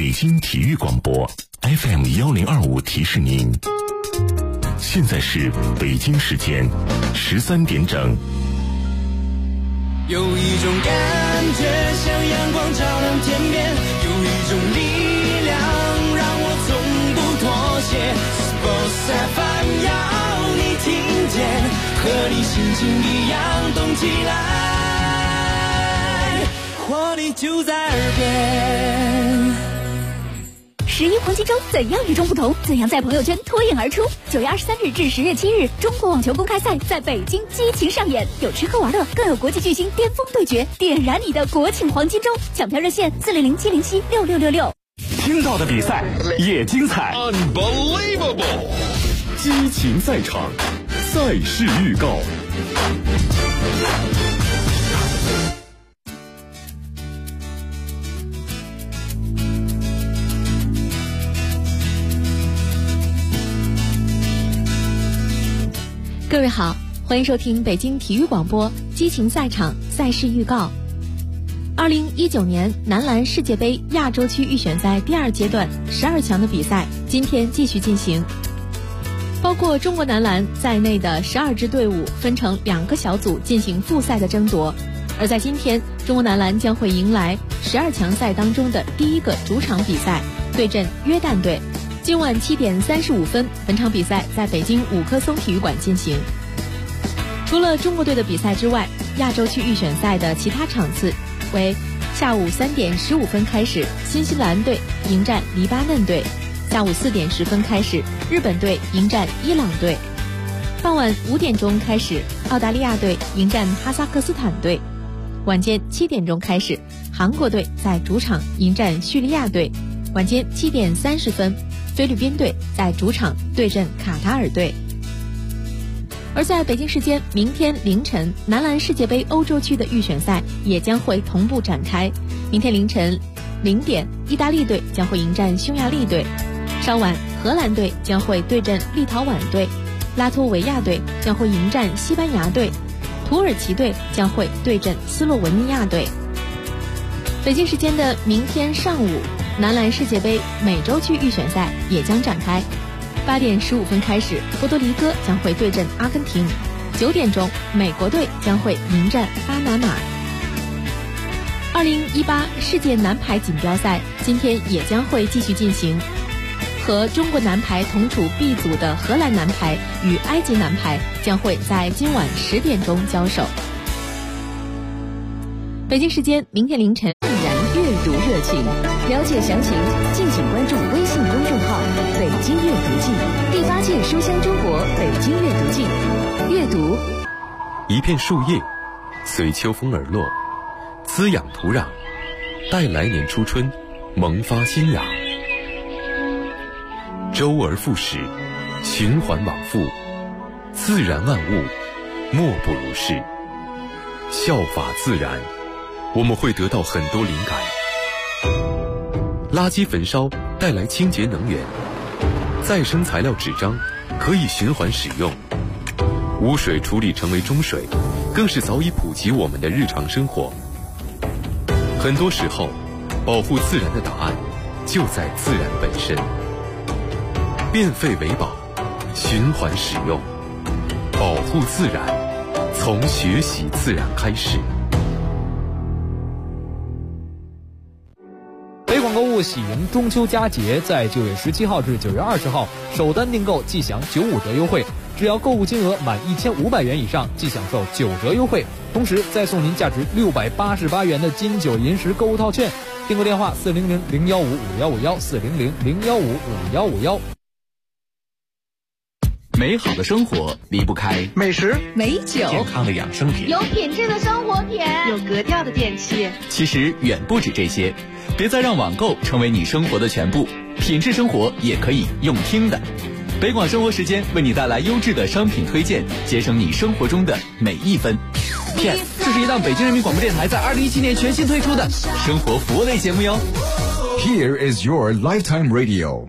北京体育广播 FM1025提示您，现在是北京时间13点整。 有一种感觉像阳光照亮天边，有一种力量让我从不妥协。Sports FM 要你听见，和你心情一样动起来，活力就在耳边。 11黄金周怎样与众不同？怎样在朋友圈脱颖而出？9月23日至10月7日，中国网球公开赛在北京激情上演，有吃喝玩乐，更有国际巨星巅峰对决，点燃你的国庆黄金周！抢票热线400-707-6666。 听到的比赛也精彩 ，Unbelievable！ 激情赛场，赛事预告。 各位好，欢迎收听北京体育广播激情赛场赛事预告。2019年男篮世界杯亚洲区预选赛第二阶段12强的比赛今天继续进行，包括中国男篮在内的12支队伍分成2个小组进行复赛的争夺。而在今天，中国男篮将会迎来12强赛当中的第一个主场比赛，对阵约旦队。今晚7点35分，本场比赛在北京五棵松体育馆进行。除了中国队的比赛之外，亚洲区预选赛的其他场次为下午3点15分开始，新西兰队迎战黎巴嫩队；下午4点10分开始，日本队迎战伊朗队；傍晚5点钟开始，澳大利亚队迎战哈萨克斯坦队；晚间7点钟开始，韩国队在主场迎战叙利亚队；晚间7点30分，菲律宾队在主场对阵卡塔尔队。而在北京时间明天凌晨，男篮世界杯欧洲区的预选赛也将会同步展开。明天凌晨0点，意大利队将会迎战匈牙利队；稍晚，荷兰队将会对阵立陶宛队，拉脱维亚队将会迎战西班牙队，土耳其队将会对阵斯洛文尼亚队。北京时间的明天上午，男篮世界杯美洲区预选赛也将展开。8点15分开始，波多黎各将会对阵阿根廷；9点钟，美国队将会迎战巴拿马。2018世界男排锦标赛今天也将会继续进行，和中国男排同处 B 组的荷兰男排与埃及男排将会在今晚10点钟交手。北京时间明天凌晨， 自然阅读热情，了解详情敬请关注微信公众号北京阅读季，第8届书香中国北京阅读季。阅读， 一片树叶随秋风而落，滋养土壤，待来年初春萌发新芽。周而复始，循环往复，自然万物莫不如是。效法自然，我们会得到很多灵感。垃圾焚烧带来清洁能源，再生材料纸张可以循环使用，污水处理成为中水，更是早已普及我们的日常生活。很多时候，保护自然的答案就在自然本身。变废为宝，循环使用，保护自然，从学习自然开始。 北广购物喜迎中秋佳节，在9月17号至9月20号首单订购即享95折优惠，只要购物金额满1500元以上即享受9折优惠，同时再送您价值688元的金九银十购物套券。订购电话400-015-5151，400-015-5151。 美好的生活离不开美食、 美酒、 健康的养生品， 有品质的生活品， 有格调的电器。 其实远不止这些，别再让网购成为你生活的全部，品质生活也可以用听的。北广生活时间为你带来优质的商品推荐，节省你生活中的每一分。 Yes， 这是一档北京人民广播电台在2017年全新推出的生活服务类节目哟。 Here is your lifetime radio。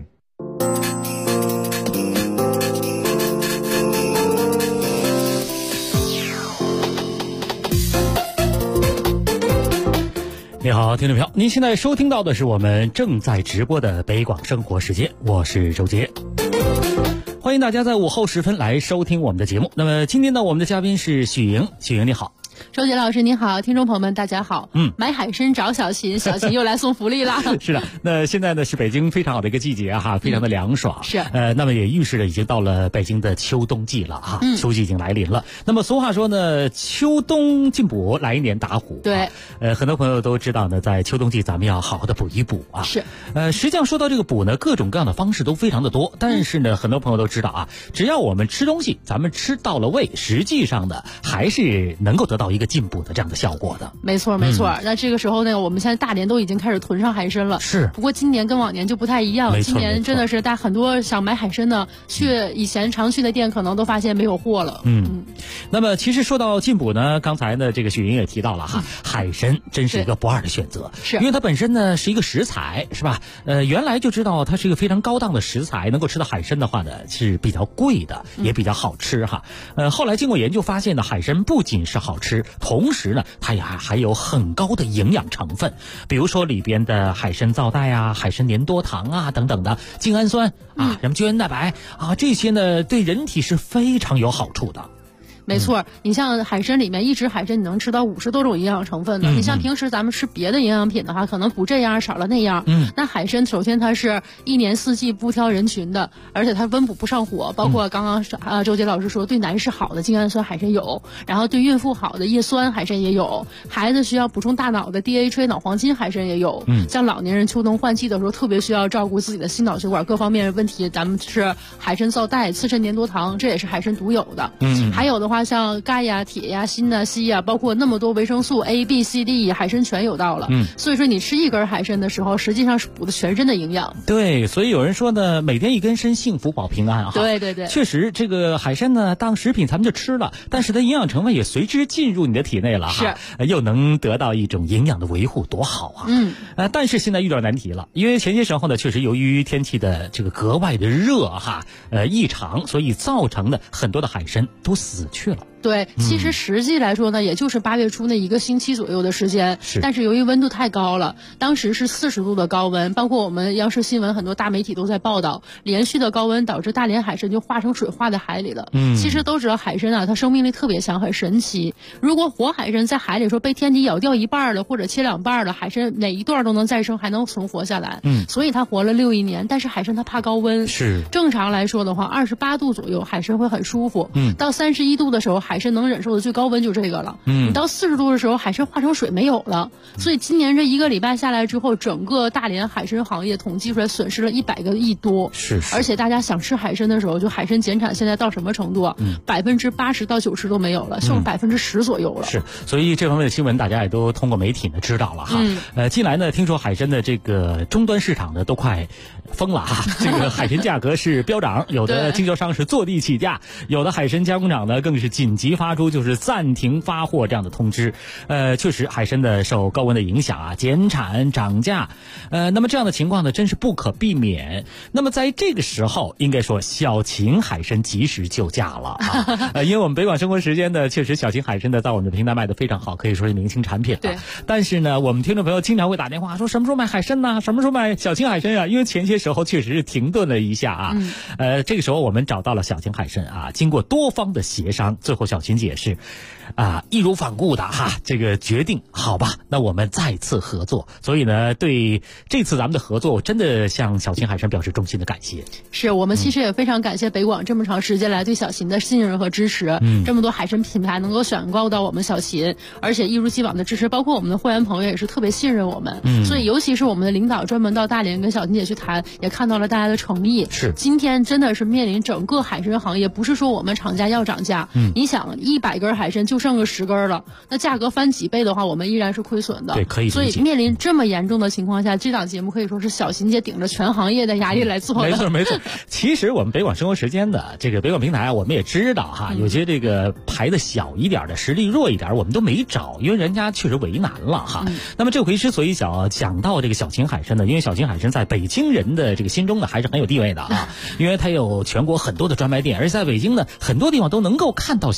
你好，听众朋友，您现在收听到的是我们正在直播的北广生活时间，我是周杰。欢迎大家在午后时分来收听我们的节目。那么今天呢，我们的嘉宾是许莹，许莹你好。 周杰老师你好，听众朋友们大家好。买海参找小秦，小秦又来送福利啦。 是的，那现在呢是北京非常好的一个季节哈，非常的凉爽。 是。 那么也预示着已经到了北京的秋冬季了啊，秋季已经来临了。那么俗话说呢，秋冬进补，来年打虎。 对。 很多朋友都知道呢，在秋冬季咱们要好好的补一补啊。 是。 实际上说到这个补呢，各种各样的方式都非常的多，但是呢，很多朋友都知道啊，只要我们吃东西，咱们吃到了位，实际上呢，还是能够得到一个进补的这样的效果的。 没错没错。那这个时候呢，我们现在大连都已经开始囤上海参了。 是。 不过今年跟往年就不太一样，今年真的是很多想买海参呢，去以前常去的店可能都发现没有货了。 那么其实说到进补呢，刚才呢这个许莹也提到了哈，海参真是一个不二的选择。 是。 因为它本身呢是一个食材，是吧？原来就知道它是一个非常高档的食材，能够吃到海参的话呢是比较贵的，也比较好吃哈。后来经过研究发现呢，海参不仅是好吃，同时呢它也还有很高的营养成分，比如说里边的海参皂带啊、海参粘多糖啊等等的精氨酸啊、什么胶原蛋白啊，这些呢对人体是非常有好处的。 没错，你像海参里面一只海参你能吃到50多种营养成分的。你像平时咱们吃别的营养品的话，可能补这样少了那样。那海参首先它是一年四季不挑人群的，而且它温补不上火，包括刚刚周杰老师说对男士好的精氨酸海参有，然后对孕妇好的叶酸海参也有，孩子需要补充大脑的 DHA 脑黄金海参也有。像老年人秋冬换季的时候特别需要照顾自己的心脑血管各方面问题，咱们吃海参皂带、刺参粘多糖，这也是海参独有的。还有的话像钙呀、铁呀、锌呐、硒呀，包括那么多维生素 A、B、C、D， 海参全有到了。所以说你吃一根海参的时候，实际上是补的全身的营养。 对，所以有人说呢，每天一根参，幸福保平安哈。 对对对， 确实这个海参呢，当食品咱们就吃了，但是它营养成分也随之进入你的体内了哈，又能得到一种营养的维护，多好啊！但是现在遇到难题了，因为前些时候呢，确实由于天气的这个格外的热哈，异常，所以造成的很多的海参都死去了。 对，其实实际来说呢，也就是8月初那1个星期左右的时间。但是由于温度太高了，当时是40度的高温，包括我们央视新闻很多大媒体都在报道，连续的高温导致大连海参就化成水化在海里了。其实都知道海参啊，它生命力特别强，很神奇。如果活海参在海里说被天敌咬掉一半了，或者切2半了，海参哪一段都能再生，还能存活下来。所以它活了61年。但是海参它怕高温， 是正常来说的话，28度左右海参会很舒服。到31度的时候，海参能忍受的最高温就这个了。你到40度的时候，海参化成水没有了。所以今年这1个礼拜下来之后，整个大连海参行业统计出来损失了100个亿多。 是。 而且大家想吃海参的时候，就海参减产现在到什么程度啊？80%到90%都没有了，剩10%左右了。 是。所以这方面的新闻大家也都通过媒体呢知道了哈。近来呢，听说海参的这个终端市场呢都快疯了哈，这个海参价格是飙涨，有的经销商是坐地起价，有的海参加工厂呢更是紧急发出就是暂停发货这样的通知。确实海参的受高温的影响啊，减产涨价，那么这样的情况呢真是不可避免。那么在这个时候，应该说小秦海参及时救驾了啊。因为我们北广生活时间呢，确实小秦海参的在我们的平台卖的非常好，可以说是明星产品。 对。 但是呢，我们听众朋友经常会打电话说什么时候买海参呢？什么时候买小秦海参啊？因为前些时候确实是停顿了一下啊。这个时候我们找到了小秦海参啊，经过多方的协商，最后小秦解释义无反顾的哈，这个决定好吧，那我们再次合作。所以呢，对这次咱们的合作，我真的向小秦海参表示衷心的感谢。 是我们其实也非常感谢北广这么长时间来对小秦的信任和支持。这么多海参品牌能够选购到我们小秦，而且一如既往的支持，包括我们的会员朋友也是特别信任我们。所以尤其是我们的领导专门到大连跟小秦姐去谈，也看到了大家的诚意。 是。 今天真的是面临整个海参行业，不是说我们厂家要涨价。你想100根海参就剩个10根了，那价格翻几倍的话，我们依然是亏损的。 对，可以。 所以面临这么严重的情况下，这档节目可以说是小秦姐顶着全行业的压力来做的。 没错没错。其实我们北广生活时间的这个北广平台，我们也知道哈，有些这个排的小一点的，实力弱一点，我们都没找，因为人家确实为难了哈。那么这回之所以讲到这个小秦海参呢，因为小秦海参在北京人的这个心中呢还是很有地位的啊，因为它有全国很多的专卖店，而且在北京呢很多地方都能够看到小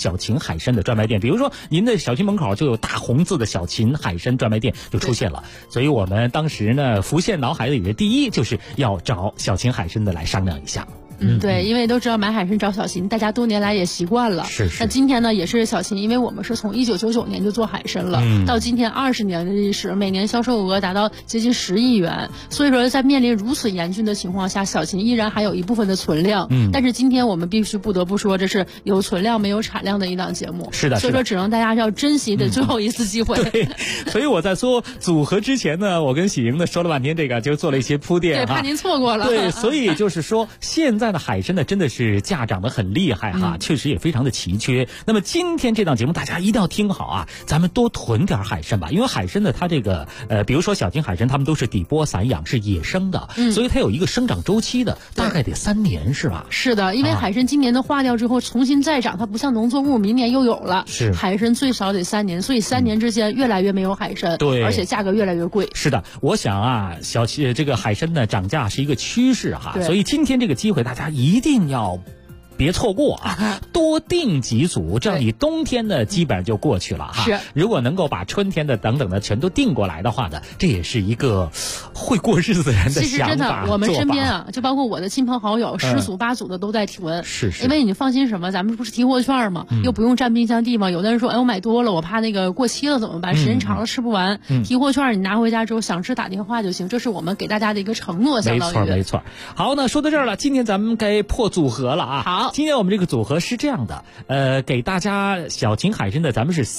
小秦海参的专卖店，比如说您的小区门口就有大红字的小秦海参专卖店就出现了。所以我们当时呢浮现脑海里的第一就是要找小秦海参的来商量一下。 对，因为都知道买海参找小秦，大家多年来也习惯了。 是。 那今天呢，也是小秦，因为我们是从1999年就做海参了，到今天20年的历史，每年销售额达到接近10亿元。所以说，在面临如此严峻的情况下，小秦依然还有一部分的存量。但是今天我们必须不得不说，这是有存量没有产量的一档节目。 是的。 所以说，只能大家要珍惜的最后一次机会。 对。所以我在说组合之前呢，我跟喜莹呢说了半天这个，就做了一些铺垫。 对，怕您错过了。 对，所以就是说，现在的海参呢，真的是价涨得很厉害哈，确实也非常的奇缺。那么今天这档节目大家一定要听好啊，咱们多囤点海参吧，因为海参呢，它这个比如说小秦海参，它们都是底波散养，是野生的，所以它有一个生长周期的，大概得3年是吧？ 是的，因为海参今年的化掉之后重新再长，它不像农作物明年又有了。 是。 海参最少得3年，所以3年之间越来越没有海参， 对， 而且价格越来越贵。 是的，我想啊，这个海参呢涨价是一个趋势哈，所以今天这个机会大家一定要别错过啊！多订几组，这样你冬天呢基本上就过去了哈。 是， 如果能够把春天的等等的全都订过来的话呢，这也是一个会过日子的人的想法。 其实真的，我们身边啊，就包括我的亲朋好友，10组8组的都在囤。 是。 因为你放心什么，咱们不是提货券吗？又不用占冰箱地方。有的人说，哎，我买多了，我怕那个过期了怎么办？时间长了吃不完。提货券你拿回家之后，想吃打电话就行。这是我们给大家的一个承诺，相当于。 没错。好，那说到这儿了，今天咱们该破组合了啊。 好。 今天我们这个组合是这样的，给大家小秦海参的，咱们是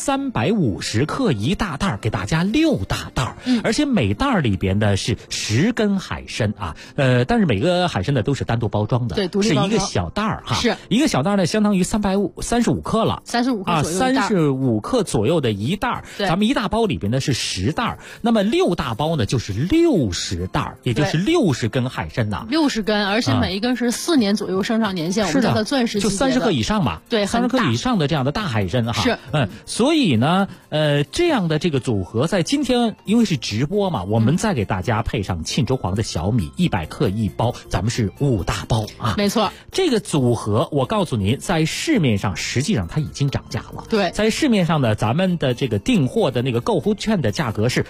350克1大袋，给大家6大袋，而且每袋里边呢是10根海参啊，但是每个海参呢都是单独包装的， 对，独立包装， 是一个小袋哈， 是一个小袋呢，相当于35克了 ，35克左右 35克左右的一袋，咱们1大包里边呢是10袋，那么6大包呢就是60袋，也就是60根海参呐 ，60根，而且每一根是4年左右生长年限，我们叫它钻石。 就30克以上吧， 对 ，30克以上的这样的大海参哈， 是， 所以呢，这样的这个组合在今天因为是直播嘛，我们再给大家配上沁州黄的小米100克1包，咱们是5大包啊， 没错。 这个组合我告诉您，在市面上实际上它已经涨价了， 对， 在市面上呢，咱们的这个订货的那个购物券的价格是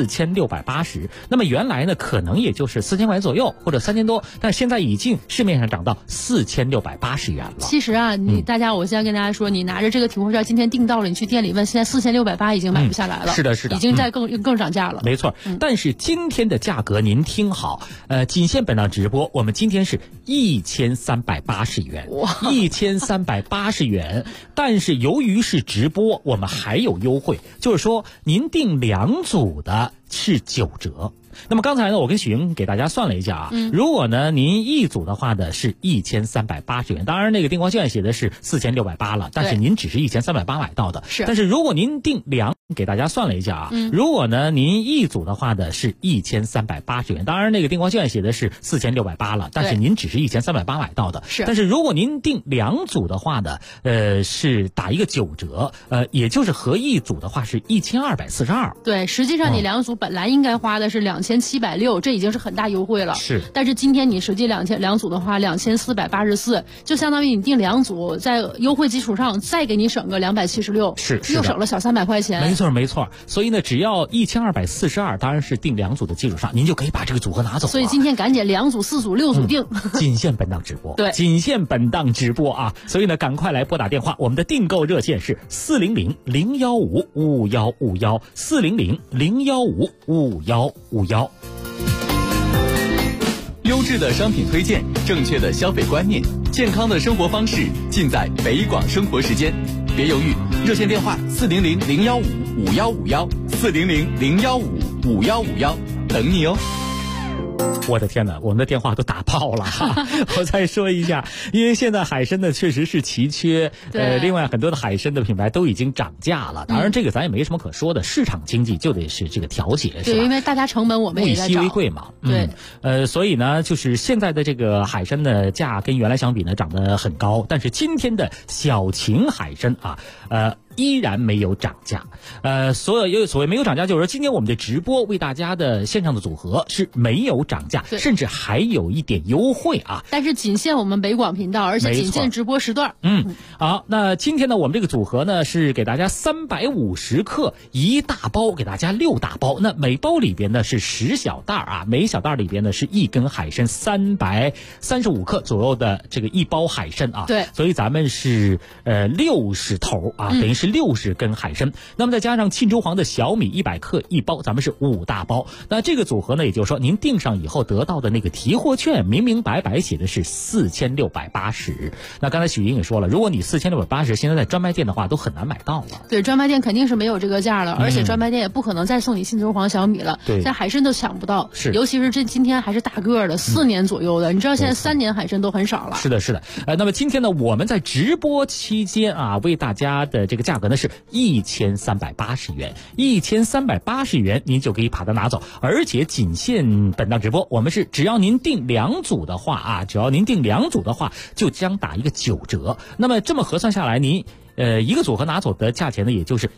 4680，那么原来呢可能也就是4000块钱左右或者3000多，但现在已经市面上涨到4680元了。 其实啊，我现在跟大家说，你拿着这个提货券，今天订到了，你去店里问，现在4680已经买不下来了。 是的， 已经在更涨价了。 没错，但是今天的价格您听好，仅限本档直播，我们今天是1380元，1380元。但是由于是直播，我们还有优惠，就是说您订2组的是9折。那么刚才呢，我跟许莹给大家算了一下啊，如果呢您1组的话呢是1380元，当然那个订货券写的是4680了，但是您只是1380买到的。 是。 但是如果您订2，给大家算了一下啊，如果呢您1组的话呢是1380元，当然那个订货券写的是4680了，但是您只是1380买到的。 是。 但是如果您订2组的话呢，是打一个9折，也就是合1组的话是1242。 对，实际上你2组本来应该花的是2760，这已经是很大优惠了。 是。 但是今天你实际2组的话2484，就相当于你订2组，在优惠基础上再给你省个276， 是又省了小300块钱。 没错。所以呢，只要1242，当然是订2组的基础上，您就可以把这个组合拿走了。 所以今天赶紧2组、4组、6组订， 仅限本档直播。 对， 仅限本档直播啊！所以呢，赶快来拨打电话，我们的订购热线是400-015-5151，400-015-5151。 优质的商品推荐，正确的消费观念，健康的生活方式，尽在北广生活时间。别犹豫，热线电话400-015-5151，400-015-5151，等你哦。 我的天哪，我们的电话都打爆了哈！我再说一下，因为现在海参呢确实是奇缺，另外很多的海参的品牌都已经涨价了。当然，这个咱也没什么可说的，市场经济就得是这个调节，是吧？ 对，因为大家成本我们也在涨， 物以稀为贵嘛。 对， 所以呢，就是现在的这个海参的价跟原来相比呢涨得很高，但是今天的小秦海参啊， 依然没有涨价。所谓没有涨价，就是说今天我们的直播为大家的线上的组合是没有涨价，甚至还有一点优惠啊。 但是仅限我们北广频道，而且仅限直播时段。 好，那今天呢，我们这个组合呢是给大家350克1大包，给大家6大包。那每包里边呢是10小袋啊，每小袋里边呢是1根海参335克左右的这个1包海参啊。 对， 所以咱们是60头啊，等于是60根海参。那么再加上沁州黄的小米100克1包，咱们是5大包。那这个组合呢，也就是说您订上以后得到的那个提货券，明明白白写的是4680。那刚才许莹也说了，如果你4680现在在专卖店的话，都很难买到了。 对，专卖店肯定是没有这个价了，而且专卖店也不可能再送你沁州黄小米了。 对， 在海参都抢不到， 是， 尤其是今天还是大个的4年左右的，你知道现在3年海参都很少了。 是的，是的。那么今天呢，我们在直播期间啊，为大家的这个价格呢是1380元，1380元您就可以把它拿走，而且仅限本档直播。我们是只要您订2组的话啊，就将打一个9折。那么这么核算下来，您一个组合拿走的价钱呢，也就是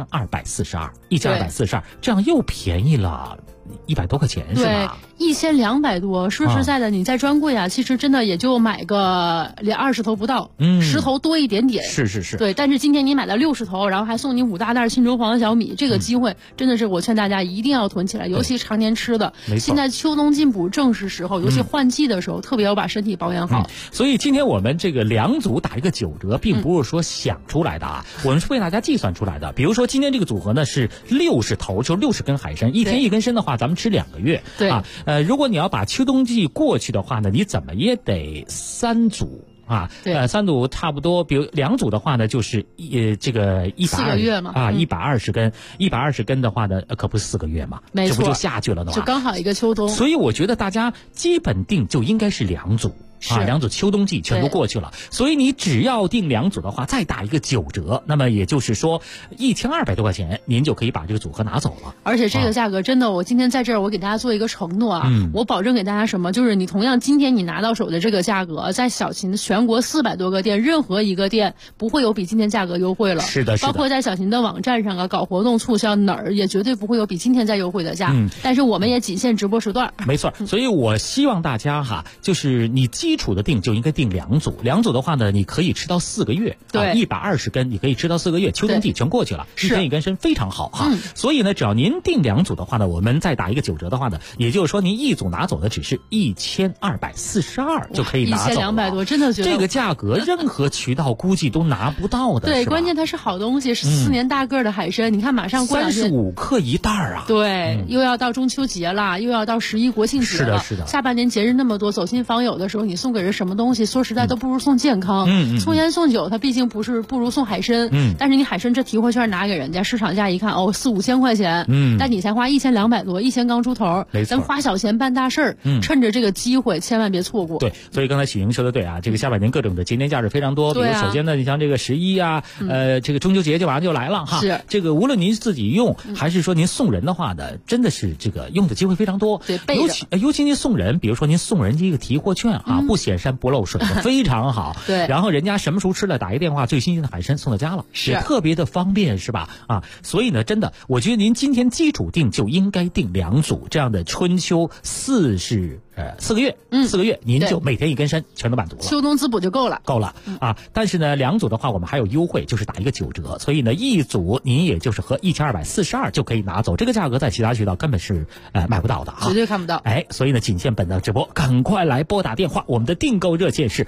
1242，这样又便宜了100多块钱，是吧 ？1200多，说实在的，你在专柜啊，其实真的也就买个20头不到，10头多一点点。 是。 对，但是今天你买了60头，然后还送你5大袋沁州黄小米，这个机会真的是我劝大家一定要囤起来，尤其常年吃的。现在秋冬进补正是时候，尤其换季的时候，特别要把身体保养好。 所以今天我们这个2组打一个9折，并不是说想出来的啊，我们是为大家计算出来的。比如说今天这个组合呢是60头，就60根海参，一天1根参的话，咱们吃2个月。 对啊，如果你要把秋冬季过去的话呢，你怎么也得3组。啊，3组差不多，比如2组的话呢，就是这个 4个月嘛啊，120根，120根的话呢，可不是4个月嘛， 没错， 这不就下去了的吗？ 就刚好一个秋冬。 所以我觉得大家基本定就应该是2组。2组秋冬季全部过去了，所以你只要订2组的话，再打一个9折，那么也就是说1200多块钱，您就可以把这个组合拿走了。 而且这个价格真的，我今天在这儿，我给大家做一个承诺啊，我保证给大家什么，就是你同样今天你拿到手的这个价格，在小秦全国400多个店，任何一个店不会有比今天价格优惠了。 是的， 包括在小秦的网站上啊，搞活动促销哪儿也绝对不会有比今天再优惠的价。但是我们也仅限直播时段。 没错，所以我希望大家哈，就是你基础的订就应该订2组，2组的话呢，你可以吃到4个月， 对 ，120根你可以吃到4个月，秋冬季全过去了，一天1根参非常好哈。所以呢，只要您订2组的话呢，我们再打一个9折的话呢，也就是说您1组拿走的只是1242就可以拿走了。 1200多，真的觉得这个价格任何渠道估计都拿不到的。 对，关键它是好东西，是4年大个的海参，你看马上过2天 35克1袋啊。 对，又要到中秋节了，又要到11国庆节了， 是的。 下半年节日那么多，走亲访友的时候，你送给人什么东西？说实在都不如送健康。送烟送酒，它毕竟不如送海参。但是你海参这提货券拿给人家，市场价一看，4、5千块钱。但你才花1200多，1000刚出头。咱花小钱办大事儿。趁着这个机会，千万别错过。 对，所以刚才许莹说的对啊，这个下半年各种的节年假日非常多。比如首先呢，你像这个11啊，这个中秋节就马上就来了哈。 是这个无论您自己用，还是说您送人的话呢，真的是这个用的机会非常多。 对， 尤其您送人，比如说您送人这个提货券啊，不显山不漏水的，非常好。 对， 然后人家什么时候吃了，打一个电话，最新鲜的海参送到家了，也特别的方便，是吧？啊，所以呢，真的，我觉得您今天基础订就应该订2组，这样的春秋4个月，4个月您就每天1根参全都满足了， 秋冬滋补就够了啊。但是呢，2组的话我们还有优惠，就是打一个9折，所以呢1组您也就是和1242就可以拿走，这个价格在其他渠道根本是买不到的啊， 绝对看不到。 所以呢仅限本档直播，赶快来拨打电话，我们的订购热线是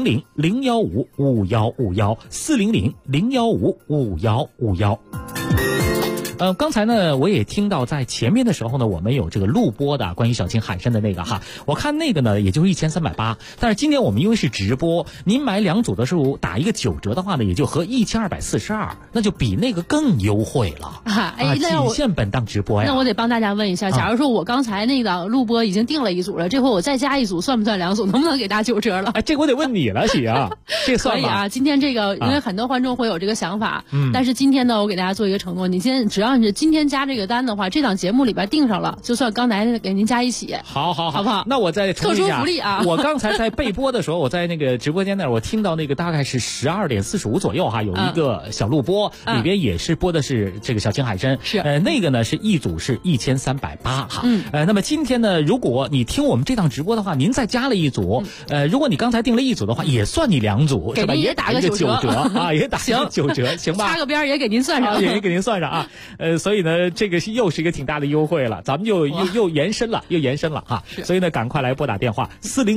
400-015-5151，400-015-5151。刚才呢，我也听到在前面的时候呢，我们有这个录播的关于小秦海参的那个哈，我看那个呢也就是1380，但是今天我们因为是直播，您买2组的时候打一个9折的话呢，也就合1242，那就比那个更优惠了仅限本档直播呀。 那我得帮大家问一下，假如说我刚才那个录播已经订了1组了，这回我再加1组，算不算2组？能不能给大家9折了？ 这个我得问你了，喜啊，这算可以啊。今天这个因为很多观众会有这个想法，但是今天呢，我给大家做一个承诺，你今天只要要你今天加这个单的话，这档节目里边定上了，就算刚才给您加一起。 好不好？ 那我再特殊福利啊！ 我刚才在备播的时候，我在那个直播间那儿，我听到那个大概是12点45左右哈，有一个小录播，里边也是播的是这个小青海参， 是那个呢是一组是1380哈。那么今天呢，如果你听我们这档直播的话，您再加了一组，如果你刚才订了一组的话，也算你2组，是吧？ 也打个9折啊，也打个9折，行吧？ 插个边也给您算上， 也给您算上啊。所以呢，这个又是一个挺大的优惠了，咱们就又延伸了哈。所以呢，赶快来拨打电话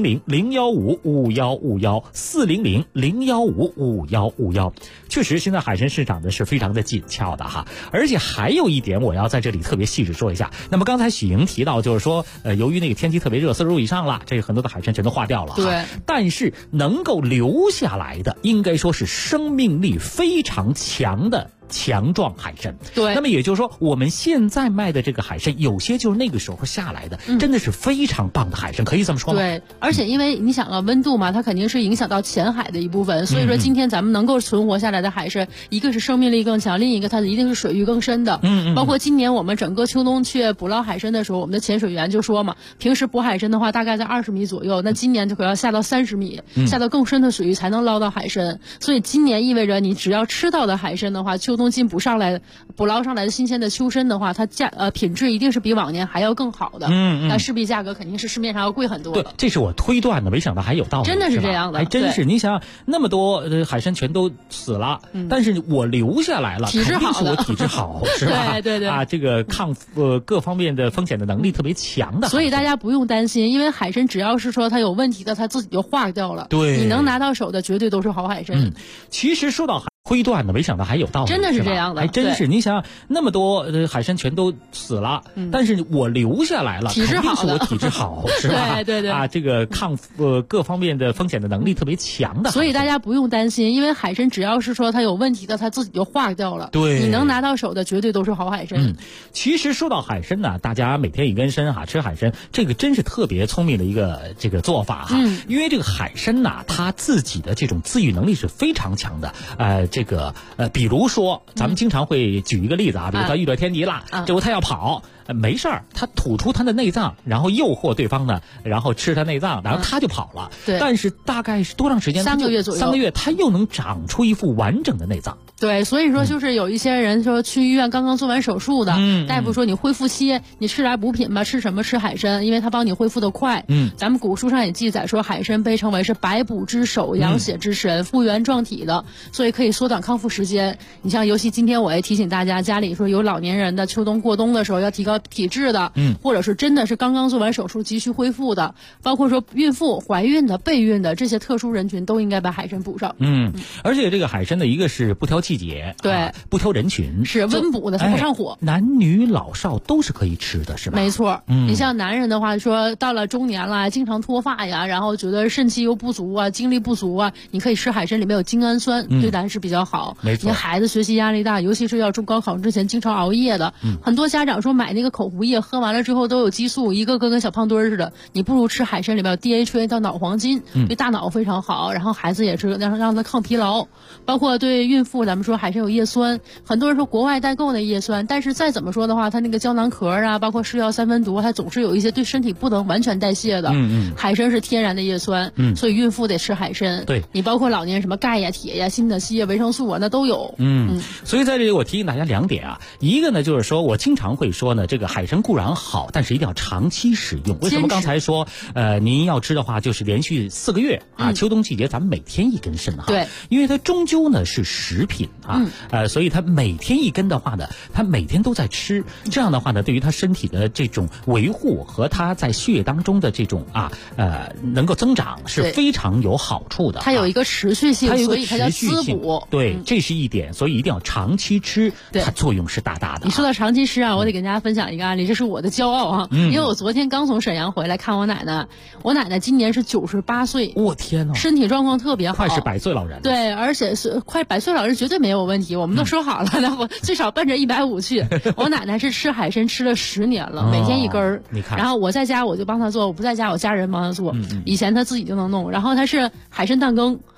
400-015-5151，400-015-5151。确实，现在海参市场呢是非常的紧俏的哈。而且还有一点，我要在这里特别细致说一下。那么刚才许莹提到，就是说，由于那个天气特别热，40度以上了，这个很多的海参全都化掉了。 对。 但是能够留下来的，应该说是生命力非常强的强壮海参。 对。 那么也就是说，我们现在卖的这个海参，有些就是那个时候下来的，真的是非常棒的海参，可以这么说吗？ 对。而且因为你想啊，温度嘛，它肯定是影响到浅海的一部分，所以说今天咱们能够存活下来的海参，一个是生命力更强，另一个它一定是水域更深的。包括今年我们整个秋冬去捕捞海参的时候，我们的潜水员就说嘛，平时捕海参的话大概在20米左右，那今年就可要下到30米，下到更深的水域才能捞到海参。所以今年意味着你只要吃到的海参的话，秋冬进捕捞上来的新鲜的秋参的话，它品质一定是比往年还要更好的。那势必价格肯定是市面上要贵很多的。 对，这是我推断的，没想到还有道理。 真的是这样的， 还真是。你想想，那么多海参全都死了，但是我留下来了， 体质好的， 肯定是我体质好，是吧？ 对啊，这个抗各方面的风险的能力特别强的。 所以大家不用担心，因为海参只要是说它有问题的，它自己就化掉了。 对， 你能拿到手的绝对都是好海参。 其实说到推断的，没想到还有道理， 真的是这样的， 还真是。你想想，那么多海参全都死了，但是我留下来了， 体质好的， 肯定是我体质好，是吧？ 对啊，这个抗各方面的风险的能力特别强的。 所以大家不用担心，因为海参只要是说它有问题的，它自己就化掉了。 对， 你能拿到手的绝对都是好海参。 其实说到海参呢，大家每天一根参哈，吃海参，这个真是特别聪明的一个这个做法哈。因为这个海参呐，它自己的这种自愈能力是非常强的。比如说，咱们经常会举一个例子啊，比如他遇到天敌了，这回他要跑，没事儿，他吐出他的内脏，然后诱惑对方呢，然后吃他内脏，然后他就跑了。 对。 但是大概是多长时间 ？3个月左右。 3个月，他又能长出一副完整的内脏。 对，所以说就是有一些人说去医院刚刚做完手术的，大夫说你恢复期，你吃点补品吧，吃什么？吃海参，因为它帮你恢复的快。咱们古书上也记载说，海参被称为是百补之首、养血之神、复原壮体的，所以可以缩短康复时间。你像，尤其今天我也提醒大家，家里说有老年人的，秋冬过冬的时候要提高体质的，或者是真的是刚刚做完手术急需恢复的，包括说孕妇、怀孕的、备孕的这些特殊人群都应该把海参补上。 而且这个海参的一个是不挑季节， 对， 不挑人群， 是温补的，它不上火， 男女老少都是可以吃的，是吧？ 没错。你像男人的话，说到了中年了，经常脱发呀，然后觉得肾气又不足啊，精力不足啊，你可以吃海参，里面有精氨酸，对男士比较好。 没错。 你孩子学习压力大，尤其是要中高考之前经常熬夜的，很多家长说买那个口服液喝完了之后都有激素，一个个跟小胖墩似的。你不如吃海参，里面有 DHA 到脑黄金，对大脑非常好。然后孩子也是让他抗疲劳，包括对孕妇，咱们说海参有叶酸，很多人说国外代购的叶酸，但是再怎么说的话，它那个胶囊壳啊，包括是药三分毒，它总是有一些对身体不能完全代谢的。海参是天然的叶酸，所以孕妇得吃海参。 对， 你包括老年人什么钙呀、铁呀、锌的硒呀、维生素啊，那都有。 所以在这里我提醒大家2点啊，一个呢就是说我经常会说呢，这个海参固然好，但是一定要长期使用。为什么刚才说您要吃的话，就是连续4个月啊，秋冬季节咱们每天1根参哈。 对， 因为它终究呢是食品啊，所以它每天1根的话呢，它每天都在吃，这样的话呢，对于他身体的这种维护和他在血液当中的这种能够增长是非常有好处的。 它有一个持续性， 所以它叫滋补。 对，这是一点，所以一定要长期吃，它作用是大大的。 你说到长期吃啊，我得跟大家分享一个案例，这是我的骄傲啊，因为我昨天刚从沈阳回来看我奶奶，我奶奶今年是98岁， 我天哪， 身体状况特别好， 快是100岁老人了。 对，而且是快100岁老人绝对没有问题，我们都说好了，那我最少奔着150去。我奶奶是吃海参吃了10年了，每天1根儿。 你看， 然后我在家我就帮她做，我不在家我家人帮她做。以前她自己就能弄，然后她是海参蛋羹。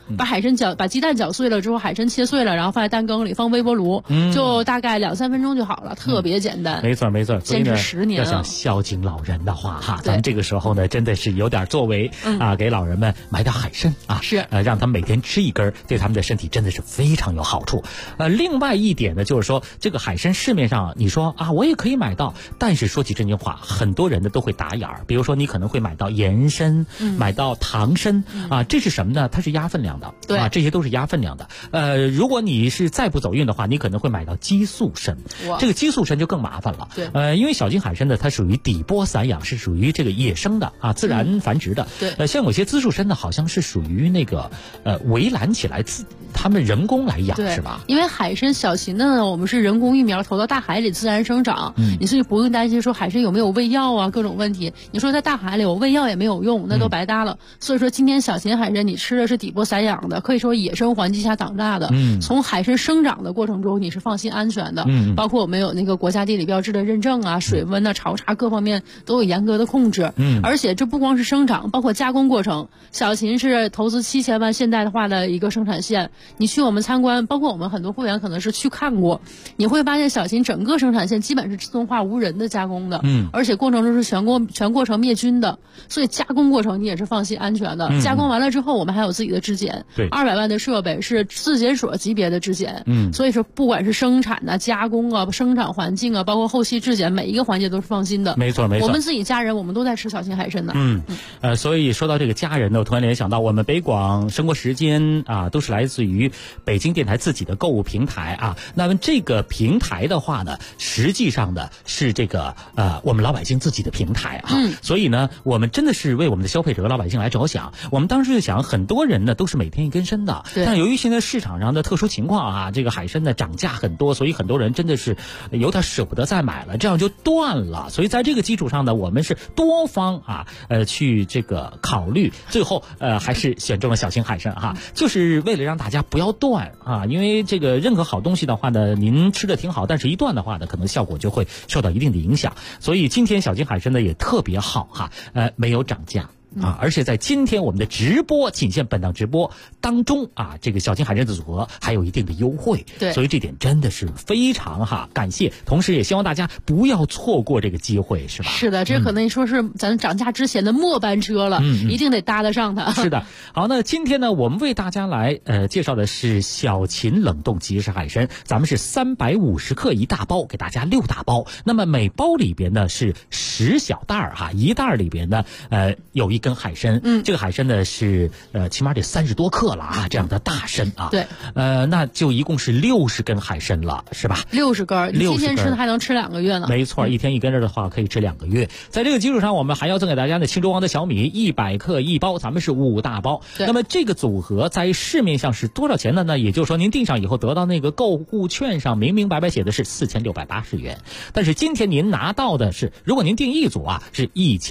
把鸡蛋搅碎了之后，海参切碎了，然后放在蛋羹里，放微波炉，就大概2-3分钟就好了，特别简单。 没错， 坚持10年要想孝敬老人的话哈，咱们这个时候呢，真的是有点作为啊，给老人们买点海参啊， 是让他们每天吃一根，对他们的身体真的是非常有好处。另外一点呢，就是说这个海参市面上你说啊，我也可以买到，但是说起真心话，很多人呢都会打眼儿。比如说你可能会买到盐参，买到糖参啊，这是什么呢？它是压分量的， 对啊，这些都是压分量的。如果你是再不走运的话，你可能会买到激素参，这个激素参就更麻烦了。 对， 因为小金海参呢，它属于底波散养，是属于这个野生的啊，自然繁殖的。 对， 像有些激素参呢，好像是属于那个围栏起来他们人工来养，是吧？ 因为海参小型的呢，我们是人工育苗投到大海里自然生长，你所以不用担心说海参有没有喂药啊各种问题。你说在大海里我喂药也没有用，那都白搭了。所以说今天小型海参你吃的是底波散养的，可以说野生环境下长大的，从海参生长的过程中你是放心安全的，包括我们有那个国家地理标志的认证啊，水温啊、潮差各方面都有严格的控制。而且这不光是生长，包括加工过程，小禽是投资7000万现代化的一个生产线。你去我们参观，包括我们很多会员可能是去看过，你会发现小禽整个生产线基本是自动化无人的加工的，而且过程中是全过程灭菌的，所以加工过程你也是放心安全的。加工完了之后，我们还有自己的质检，200万的设备是质检所级别的质检，所以说不管是生产啊、加工啊、生产环境啊，包括后期质检，每一个环节都是放心的。 没错。 我们自己家人我们都在吃小型海参的。 所以说到这个家人呢，我突然联想到我们北广生活时间啊，都是来自于北京电台自己的购物平台啊。那么这个平台的话呢，实际上呢是这个我们老百姓自己的平台啊。所以呢，我们真的是为我们的消费者老百姓来着想。我们当时就想，很多人呢都是每天一根参的，但由于现在市场上的特殊情况啊，这个海参呢涨价很多，所以很多人真的是有点舍不得再买了，这样就断了。所以在这个基础上呢，我们是多方啊去这个考虑，最后还是选中了小型海参哈，就是为了让大家不要断啊，因为这个任何好东西的话呢，您吃的挺好，但是一断的话呢，可能效果就会受到一定的影响。所以今天小型海参呢也特别好哈，没有涨价。而且在今天我们的直播，仅限本档直播当中啊，这个小型海参的组合还有一定的优惠，所以这点真的是非常感谢，同时也希望大家不要错过这个机会，是吧？ 是的，这可能说是咱涨价之前的末班车了，一定得搭得上它。 是的，好，那今天呢，我们为大家来介绍的是小禽冷冻即食海参，咱们是350克一大包，给大家6大包，那么每包里边呢是10小袋哈，一袋里边呢有一根海参，这个海参呢是起码得30多克了啊，这样的大参啊。 对， 那就一共是60根海参了，是吧 ？60根，你今天吃的还能吃2个月呢。 没错，一天一根的话可以吃2个月。在这个基础上，我们还要赠给大家的青州王的小米100克一包，咱们是5大包。那么这个组合在市面上是多少钱的呢？也就是说您订上以后得到那个购物券上明明白白写的是4680元，但是今天您拿到的是，如果您订一组啊是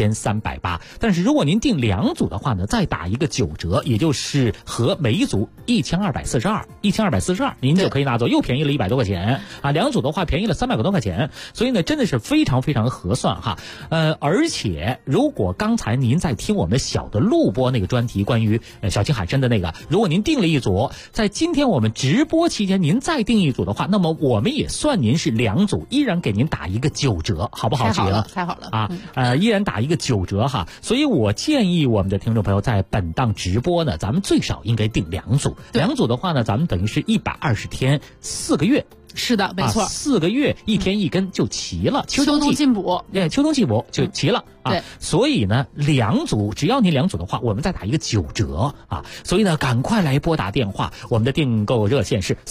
1380，但是如果您订2组的话呢，再打一个9折，也就是和每一组1242，您就可以拿走，又便宜了100多块钱啊！2组的话便宜了300多块钱，所以呢，真的是非常非常合算哈。而且如果刚才您在听我们小的录播那个专题关于小型海参的那个，如果您订了一组，在今天我们直播期间您再订一组的话，那么我们也算您是2组，依然给您打一个9折，好不好？ 太好了啊！依然打一个9折哈。所以我建议我们的听众朋友在本档直播呢，咱们最少应该订2组，2组的话呢，咱们等于是120天4个月。 是的，没错 ，4个月1天1根就齐了， 秋冬进补， 秋冬进补就齐了啊。 对， 所以呢，2组只要您2组的话，我们再打一个9折啊。所以呢，赶快来拨打电话，我们的订购热线是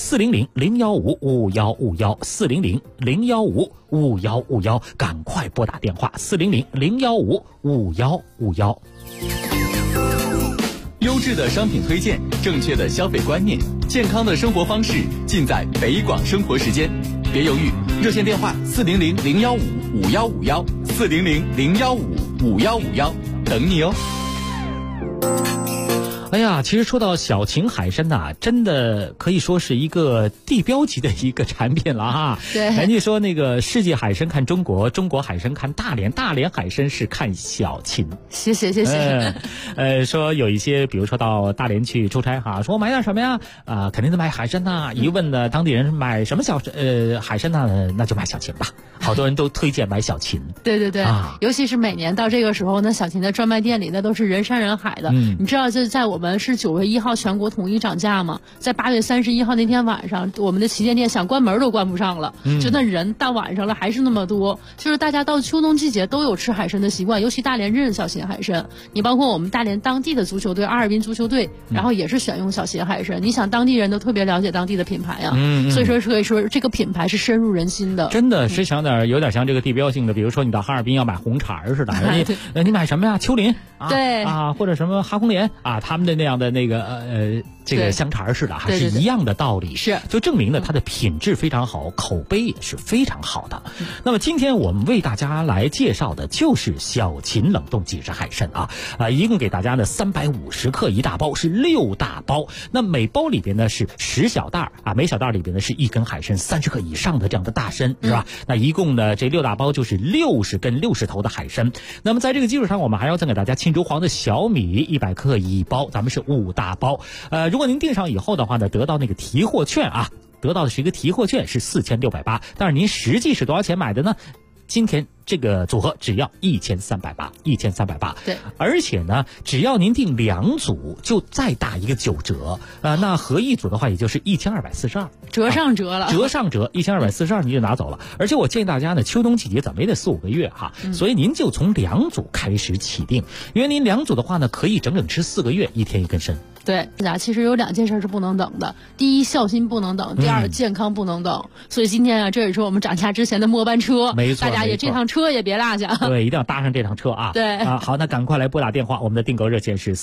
400-015-5151，400-015-5151，赶快拨打电话400-015-5151。 优质的商品推荐，正确的消费观念，健康的生活方式，尽在北广生活时间。别犹豫，热线电话400-015-5151，400-015-5151，等你哦。 哎呀，其实说到小秦海参呐，真的可以说是一个地标级的一个产品了哈。 对， 人家说那个世界海参看中国，中国海参看大连，大连海参是看小秦。 谢谢。 说有一些，比如说到大连去出差哈，说买点什么呀？肯定是买海参呐。一问呢，当地人买什么海参呐？那就买小秦吧。好多人都推荐买小秦。 对，尤其是每年到这个时候，那小秦的专卖店里那都是人山人海的。你知道，就在我们是9月1号全国统一涨价嘛，在8月31号那天晚上，我们的旗舰店想关门都关不上了，就那人到晚上了还是那么多。就是大家到秋冬季节都有吃海参的习惯，尤其大连认小秦海参。你包括我们大连当地的足球队阿尔滨足球队，然后也是选用小秦海参。你想当地人都特别了解当地的品牌啊，所以说可以说这个品牌是深入人心的。 真的是有点像这个地标性的，比如说你到哈尔滨要买红肠似的，你买什么呀？丘陵啊， 对啊，或者什么哈红莲啊，他们的那样的那个这个香肠似的，还是一样的道理。 是， 就证明了它的品质非常好，口碑也是非常好的。那么今天我们为大家来介绍的就是小秦冷冻即食海参一共给大家呢350克一大包，是6大包。那每包里边呢是10小袋每小袋里边呢是1根海参30克以上的这样的大参，是吧？那一共呢这6大包就是60根60头的海参。那么在这个基础上，我们还要再给大家青竹黄的小米100克一包，咱们是5大包。如果您订上以后的话呢，得到那个提货券得到的是一个提货券，是4680，但是您实际是多少钱买的呢？今天这个组合只要1380，1380。 对， 而且呢，只要您订2组，就再打一个9折。那合一组的话，也就是1242， 折上折了， 折上折，1242你就拿走了。而且我建议大家呢，秋冬季节怎么也得4-5个月所以您就从2组开始起订，因为您2组的话呢，可以整整吃4个月，1天1根参。 对，其实有2件事是不能等的。第一，孝心不能等；第二，健康不能等。所以今天这也是我们涨价之前的末班车， 没错， 大家也这趟车也别落下。 对，一定要搭上这趟车对好，那赶快来拨打电话，我们的订购热线是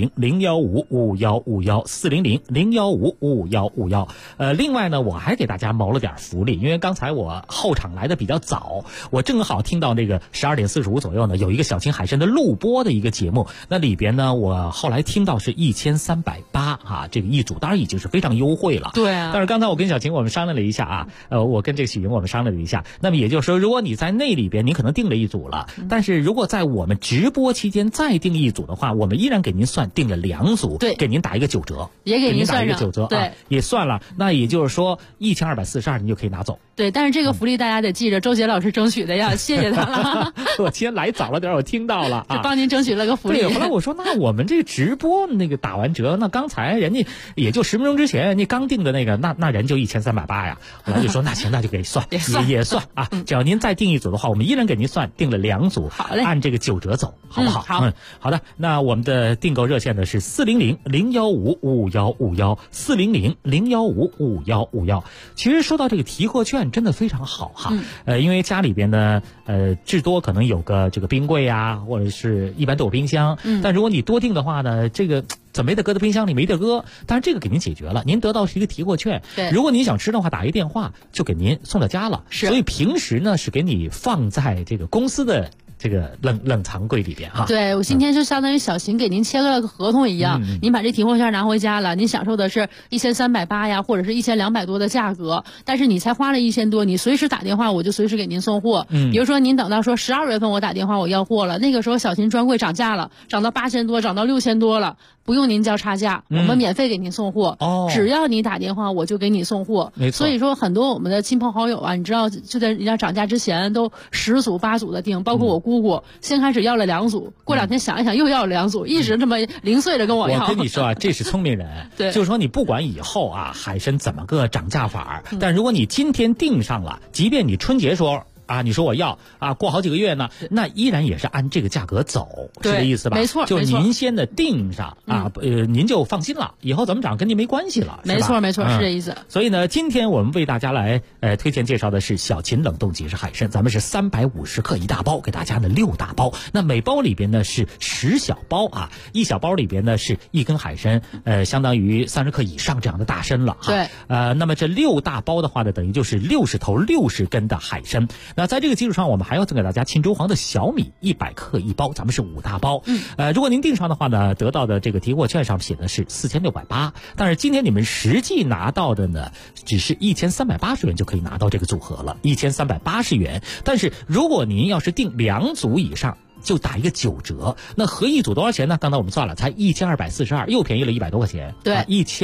400-015-5151，400-015-5151。另外呢，我还给大家谋了点福利，因为刚才我后场来的比较早，我正好听到那个12点45左右呢，有一个小秦海参的录播的一个节目，那里边呢，我后来听到是1380这个一组，当然已经是非常优惠了。 对但是刚才我跟小秦我们商量了一下我跟这个许云我们商量了一下，那么也就是说，如果你在那里边你可能订了1组了，但是如果在我们直播期间再订1组的话，我们依然给您算订了2组， 对， 给您打一个9折， 也给您算打一个9折对， 也算了。那也就是说1242你就可以拿走。 对，但是这个福利大家得记着，周杰老师争取的呀，谢谢他了。 我今天来早了点，我听到了就帮您争取了个福利。 对，后来我说，那我们这直播那个打完折，那刚才人家也就10分钟之前你刚订的那个，那人就1380呀。后来就说那行，那就给算，也算只要您再订1组的话，我们依然给您算，订了2组， 好嘞， 按这个9折走，好不好？好的。那我们的订购热线呢是400-015-5151，400-015-5151。其实说到这个提货券，真的非常好因为家里边呢，至多可能有个这个冰柜或者是一般都有冰箱，但如果你多订的话呢，这个怎么也得搁到冰箱里，没得搁。但是这个给您解决了，您得到是一个提货券。 对， 如果您想吃的话，打一电话就给您送到家了。 是， 所以平时呢是给你放在这个公司的这个冷藏柜里边对，我今天就相当于小秦给您签了个合同一样，您把这提货券拿回家了，您享受的是1380呀，或者是1200多的价格，但是你才花了1000多，你随时打电话我就随时给您送货。比如说您等到说12月份我打电话我要货了，那个时候小秦专柜涨价了，涨到8000多，涨到6000多了，不用您交差价，我们免费给您送货。只要你打电话我就给你送货。 没错。 所以说很多我们的亲朋好友你知道就在人家涨价之前都10组8组的订，包括我姑姑先开始要了2组，过2天想一想又要了2组，一直这么零碎的跟我要。 我跟你说这是聪明人。 对， 就是说你不管以后海参怎么个涨价法但如果你今天订上了，即便你春节说你说我要过好几个月呢，那依然也是按这个价格走，是这意思吧？ 没错， 就是您先的定上您就放心了，以后怎么涨跟您没关系了。 没错，是这意思。 所以呢，今天我们为大家来推荐介绍的是小秦冷冻即食海参，咱们是350克一大包，给大家的6大包。那每包里边呢是10小包1小包里边呢是1根海参，相当于30克以上这样的大参了对， 那么这6大包的话呢，等于就是60头60根的海参。 那在这个基础上，我们还要赠给大家沁州黄的小米100克1包，咱们是5大包。如果您订上的话呢，得到的这个提货券上写的是4680，但是今天你们实际拿到的呢，只是1380元就可以拿到这个组合了，1380元。但是如果您要是订2组以上，就打一个9折，那合一组多少钱呢？刚才我们算了，才1242，又便宜了100多块钱。 对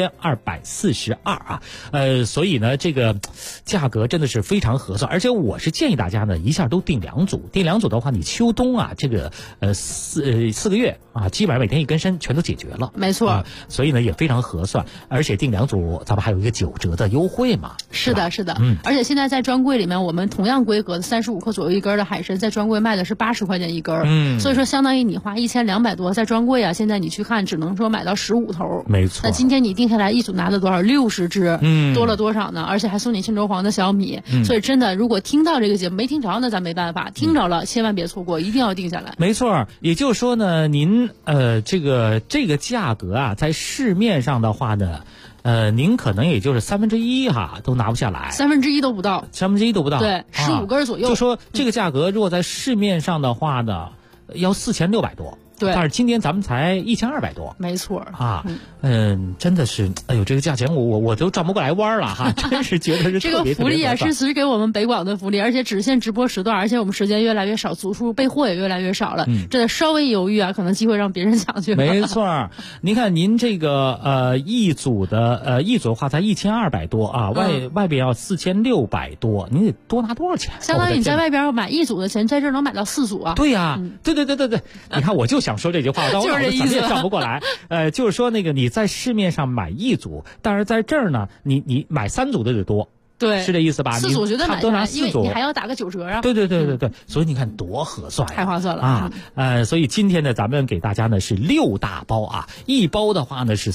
，1242啊。所以呢，这个价格真的是非常合算，而且我是建议大家呢，一下都订2组。订2组的话，你秋冬啊，这个4个月啊，基本上每天1根参全都解决了。 没错。 所以呢，也非常合算，而且订2组，咱们还有一个9折的优惠嘛。 是的，是的。而且现在在专柜里面，我们同样规格的35克左右1根的海参，在专柜卖的是80块钱1根。所以说相当于你花1200多，在专柜啊，现在你去看只能说买到15头。 没错。 那今天你定下来一组拿了多少？60只，多了多少呢？而且还送你沁州黄的小米。所以真的，如果听到这个节目没听着，那咱没办法；听着了，千万别错过，一定要定下来。 没错。也就是说呢，您这个价格啊，在市面上的话呢，您可能也就是1/3哈都拿不下来 ，1/3都不到 ，1/3都不到， 对，15根左右。 就说这个价格，如果在市面上的话呢，要4600多。 对， 但是今天咱们才1200多， 没错啊，真的是，哎呦，这个价钱我都转不过来弯了哈，真是觉得是这个福利啊，是只给我们北广的福利，而且只限直播时段，而且我们时间越来越少，组数备货也越来越少了，真的稍微犹豫啊，可能机会让别人抢去了。 没错，您看您这个一组的话才1200多啊，外边要4600多，您得多拿多少钱？ 相当于你在外边买1组的钱，在这儿能买到4组啊。 对呀，对，你看我就想说这句话，但我脑子怎么也转不过来。就是说那个你在市面上买1组，但是在这儿呢，你买3组的得多。 对， 是这意思吧 ？4组觉得差不多拿4组， 你还要打个9折啊。 对，所以你看多合算， 太划算了啊！所以今天呢，咱们给大家呢是6大包啊，一包的话呢是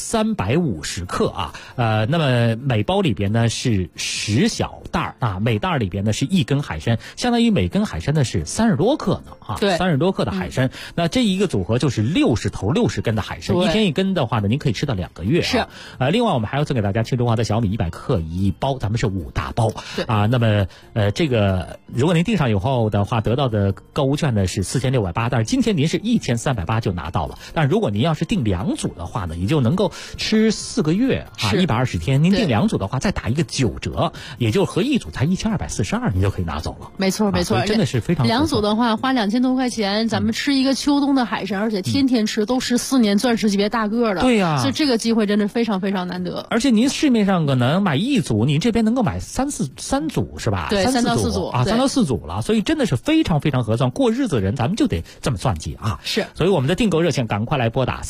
350克啊，那么每包里边呢是10小袋啊，每袋里边呢是1根海参，相当于每根海参呢是30多克呢啊， 对 ，30多克的海参，那这一个组合就是60头60根的海参，1天1根的话呢，您可以吃到2个月啊。 是， 另外我们还要赠给大家沁州黄的小米100克1包，咱们是5大包啊，那么这个如果您订上以后的话，得到的购物券呢是4680，但是今天您是1380就拿到了。但是如果您要是订2组的话呢，也就能够吃4个月啊，120天。您订2组的话，再打一个9折，也就合一组才1242，你就可以拿走了。 没错， 真的是非常。 2组的话花2000多块钱，咱们吃一个秋冬的海参，而且天天吃，都14年钻石级别大个的。 对呀， 所以这个机会真的非常非常难得。 而且您市面上可能买1组，您这边能够买3组是吧？ 对，3到4组啊，3到4组了，所以真的是非常非常合算。过日子的人咱们就得这么算计啊。 是， 所以我们的订购热线赶快来拨打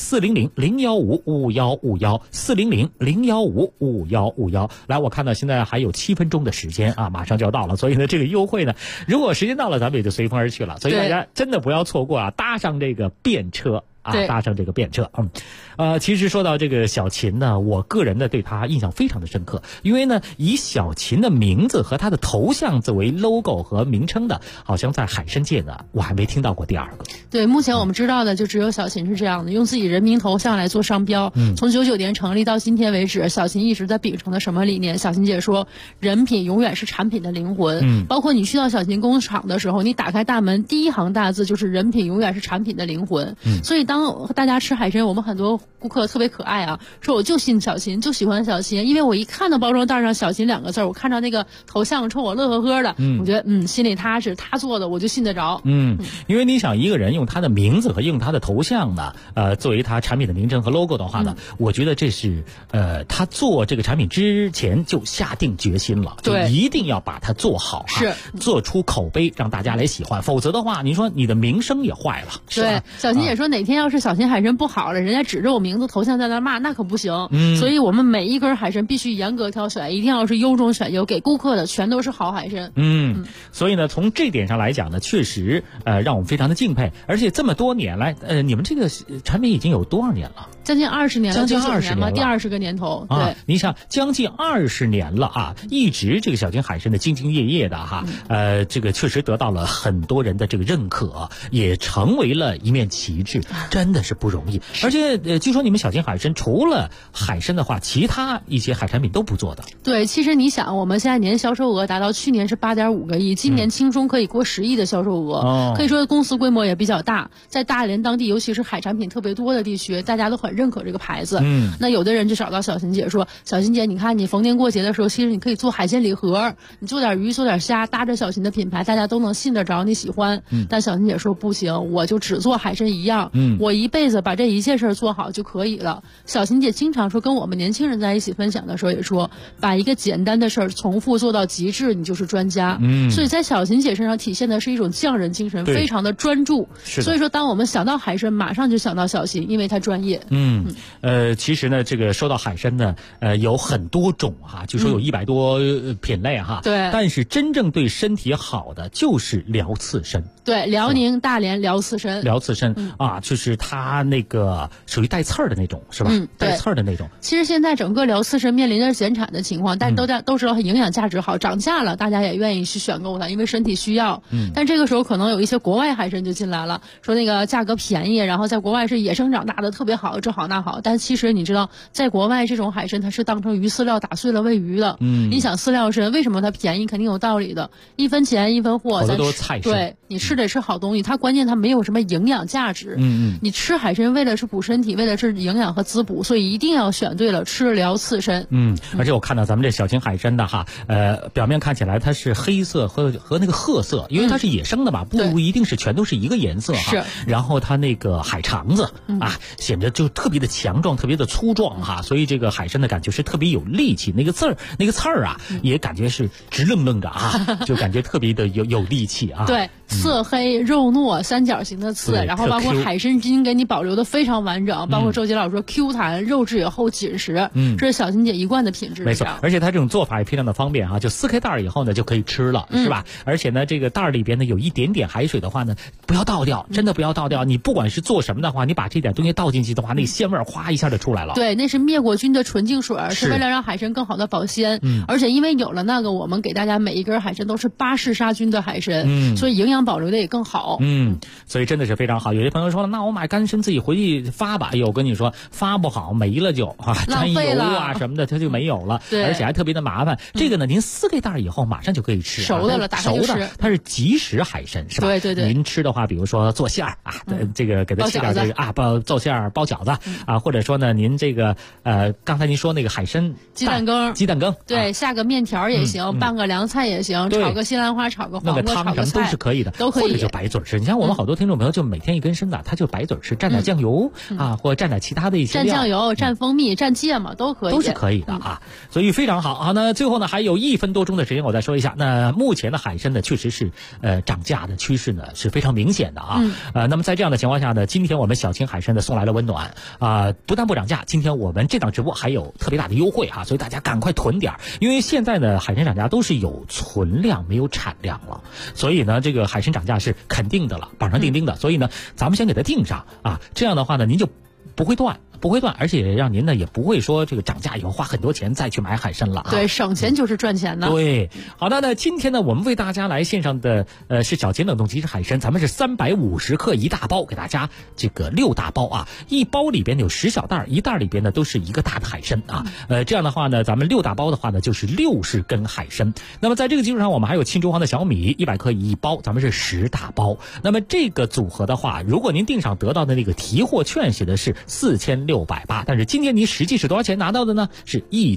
400-015-5151，400-015-5151。来，我看到现在还有7分钟的时间啊，马上就要到了，所以呢，这个优惠呢，如果时间到了，咱们也就随风而去了。所以大家真的不要错过啊，搭上这个便车。搭上这个便车，其实说到这个小秦呢，我个人呢对他印象非常的深刻，因为呢以小秦的名字和他的头像作为 logo 和名称的，好像在海参界呢，我还没听到过第2个。 对，目前我们知道的就只有小秦是这样的，用自己人名头像来做商标。从99年成立到今天为止，小秦一直在秉承的什么理念？小秦姐说，人品永远是产品的灵魂。包括你去到小秦工厂的时候，你打开大门，第一行大字就是人品永远是产品的灵魂。所以当大家吃海参，我们很多顾客特别可爱啊，说我就信小秦，就喜欢小秦，因为我一看到包装袋上小秦2个字，我看到那个头像冲我乐呵呵的，我觉得心里踏实，他做的我就信得着。 因为你想一个人用他的名字和用他的头像呢，作为他产品的名称和 logo 的话呢，我觉得这是他做这个产品之前就下定决心了，就一定要把它做好， 是做出口碑让大家来喜欢，否则的话，你说你的名声也坏了。 对，小秦也说哪天要是小秦海参不好了，人家指着我名字头像在那骂，那可不行。所以我们每一根海参必须严格挑选，一定要是优中选优，给顾客的全都是好海参。 所以呢，从这点上来讲呢，确实让我们非常的敬佩。而且这么多年来，你们这个产品已经有多少年了？ 将近20年了， 将近20年了， 第20个年头。对， 你想将近20年了啊，一直这个小金海参的兢兢业业的哈，这个确实得到了很多人的这个认可，也成为了一面旗帜，真的是不容易。而且据说你们小金海参除了海参的话，其他一些海产品都不做的。 对，其实你想，我们现在年销售额达到去年是8.5个亿，今年轻松可以过10亿的销售额，可以说公司规模也比较大，在大连当地，尤其是海产品特别多的地区，大家都很认可这个牌子。那有的人就找到小琴姐说，小琴姐，你看你逢年过节的时候，其实你可以做海鲜礼盒，你做点鱼做点虾，搭着小琴的品牌，大家都能信得着，你喜欢。但小琴姐说不行，我就只做海参一样，我一辈子把这一切事儿做好就可以了。小琴姐经常说，跟我们年轻人在一起分享的时候也说，把一个简单的事儿重复做到极致，你就是专家。所以在小琴姐身上体现的是一种匠人精神，非常的专注。所以说当我们想到海参，马上就想到小琴，因为她专业。 其实呢，这个说到海参呢，有很多种哈，据说有100多品类哈。 对。 但是真正对身体好的就是辽刺参。 对，辽宁大连辽刺参。 辽刺参啊，就是它那个属于带刺儿的那种，是吧？带刺儿的那种。 其实现在整个辽刺参面临着减产的情况，但都知道它营养价值好，涨价了，大家也愿意去选购它，因为身体需要。但这个时候可能有一些国外海参就进来了，说那个价格便宜，然后在国外是野生长大的，特别好，这好那好。但其实你知道，在国外这种海参它是当成鱼饲料打碎了喂鱼的。你想饲料参为什么它便宜，肯定有道理的，1分钱1分货。 好多都是菜参。 对，你吃得是好东西，它关键它没有什么营养价值。你吃海参为了是补身体，为了是营养和滋补，所以一定要选对了，吃辽刺参。 而且我看到咱们这小金海参的哈，表面看起来它是黑色和那个褐色，因为它是野生的嘛，不一定是全都是一个颜色哈。 是。 然后它那个海肠子啊，显得就特别的强壮，特别的粗壮哈，所以这个海参的感觉是特别有力气，那个刺儿啊，也感觉是直愣愣的啊，就感觉特别的有力气啊。 对，刺黑肉糯三角形的刺，然后包括海参筋给你保留的非常完整，包括周杰老师说 Q 弹，肉质也厚紧实，这是小琴姐一贯的品质。 没错，而且它这种做法也非常的方便啊，就撕开袋儿以后呢就可以吃了，是吧？而且呢，这个袋儿里边呢有一点点海水的话呢，不要倒掉，真的不要倒掉。你不管是做什么的话，你把这点东西倒进去的话，那个鲜味哗一下就出来了。 对，那是灭过菌的纯净水，是为了让海参更好的保鲜。而且因为有了那个，我们给大家每一根海参都是巴氏杀菌的海参，所以营养保留的也更好。 所以真的是非常好。有些朋友说了，那我买干参自己回去发吧。我跟你说，发不好没了就沾油啊什么的，它就没有了，而且还特别的麻烦。这个呢，您撕开袋以后马上就可以吃， 熟的了，打开就吃。 它是即食海参，是吧？ 对。 您吃的话，比如说做馅儿啊，这个给它吃点这个啊，做馅儿包饺子啊，或者说呢，您这个刚才您说那个海参鸡蛋羹，对，下个面条也行，拌个凉菜也行，炒个西兰花，炒个黄瓜， 炒个菜都是可以的， 都可以。 或者就白嘴吃。你像我们好多听众朋友，就每天一根参的，他就白嘴吃，蘸点酱油啊，或者蘸点其他的一些蘸酱油、蘸蜂蜜、蘸芥末都可以， 都是可以的啊。所以非常好啊。那最后呢，还有1分多钟的时间，我再说一下。那目前的海参呢，确实是涨价的趋势呢是非常明显的啊。那么在这样的情况下呢，今天我们小青海参呢送来了温暖啊，不但不涨价，今天我们这档直播还有特别大的优惠啊，所以大家赶快囤点，因为现在呢海参涨价都是有存量没有产量了，所以呢这个海参涨价是肯定的了，板上钉钉的，所以呢咱们先给它定上啊，这样的话呢您就不会断，而且让您呢也不会说这个涨价以后花很多钱再去买海参了啊。 对，省钱就是赚钱呢。 对，好的，那今天呢我们为大家来献上的是小金冷冻即食海参，咱们是350克一大包，给大家这个6大包啊，一包里边有10小袋，一袋里边呢都是一个大的海参啊。这样的话呢，咱们6大包的话呢就是60根海参。那么在这个基础上，我们还有青州黄的小米100克一包，咱们是10大包。那么这个组合的话，如果您订上得到的那个提货券写的是4680，但是今天您实际是多少钱拿到的呢？是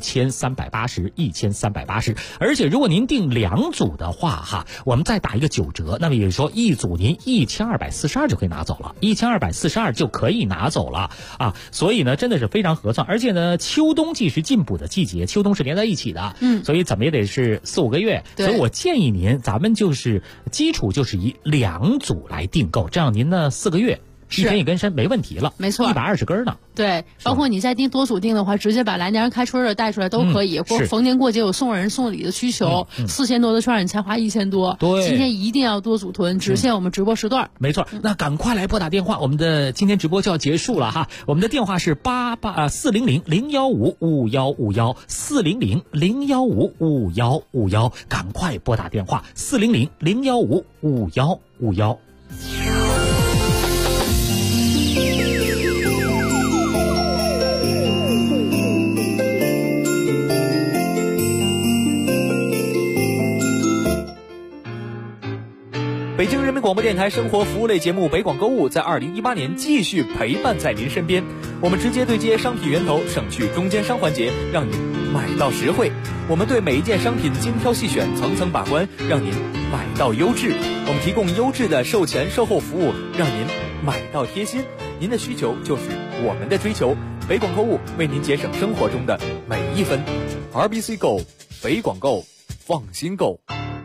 1380，而且如果您订2组的话哈，我们再打一个9折，那么也就是说一组您1242就可以拿走了，1242就可以拿走了啊！所以呢，真的是非常合算，而且呢，秋冬季是进补的季节，秋冬是连在一起的，所以怎么也得是4、5个月，所以我建议您，咱们就是基础就是以2组来订购，这样您呢4个月 1天1根参没问题了， 没错 ，120根呢。 对，包括你在订多组订的话，直接把来年开春的带出来都可以。或逢年过节有送人送礼的需求，4000多的券你才花1000多。 对， 今天一定要多组囤，只限我们直播时段。 没错，那赶快来拨打电话，我们的今天直播就要结束了哈。我们的电话是400-015-5151，400-015-5151，赶快拨打电话400-015-5151。 北京人民广播电台生活服务类节目北广购物在2018年继续陪伴在您身边。我们直接对接商品源头，省去中间商环节，让您买到实惠。我们对每一件商品精挑细选，层层把关，让您买到优质。我们提供优质的售前售后服务，让您买到贴心。您的需求就是我们的追求。北广购物为您节省生活中的每一分。RBC Go， 北广购，放心购。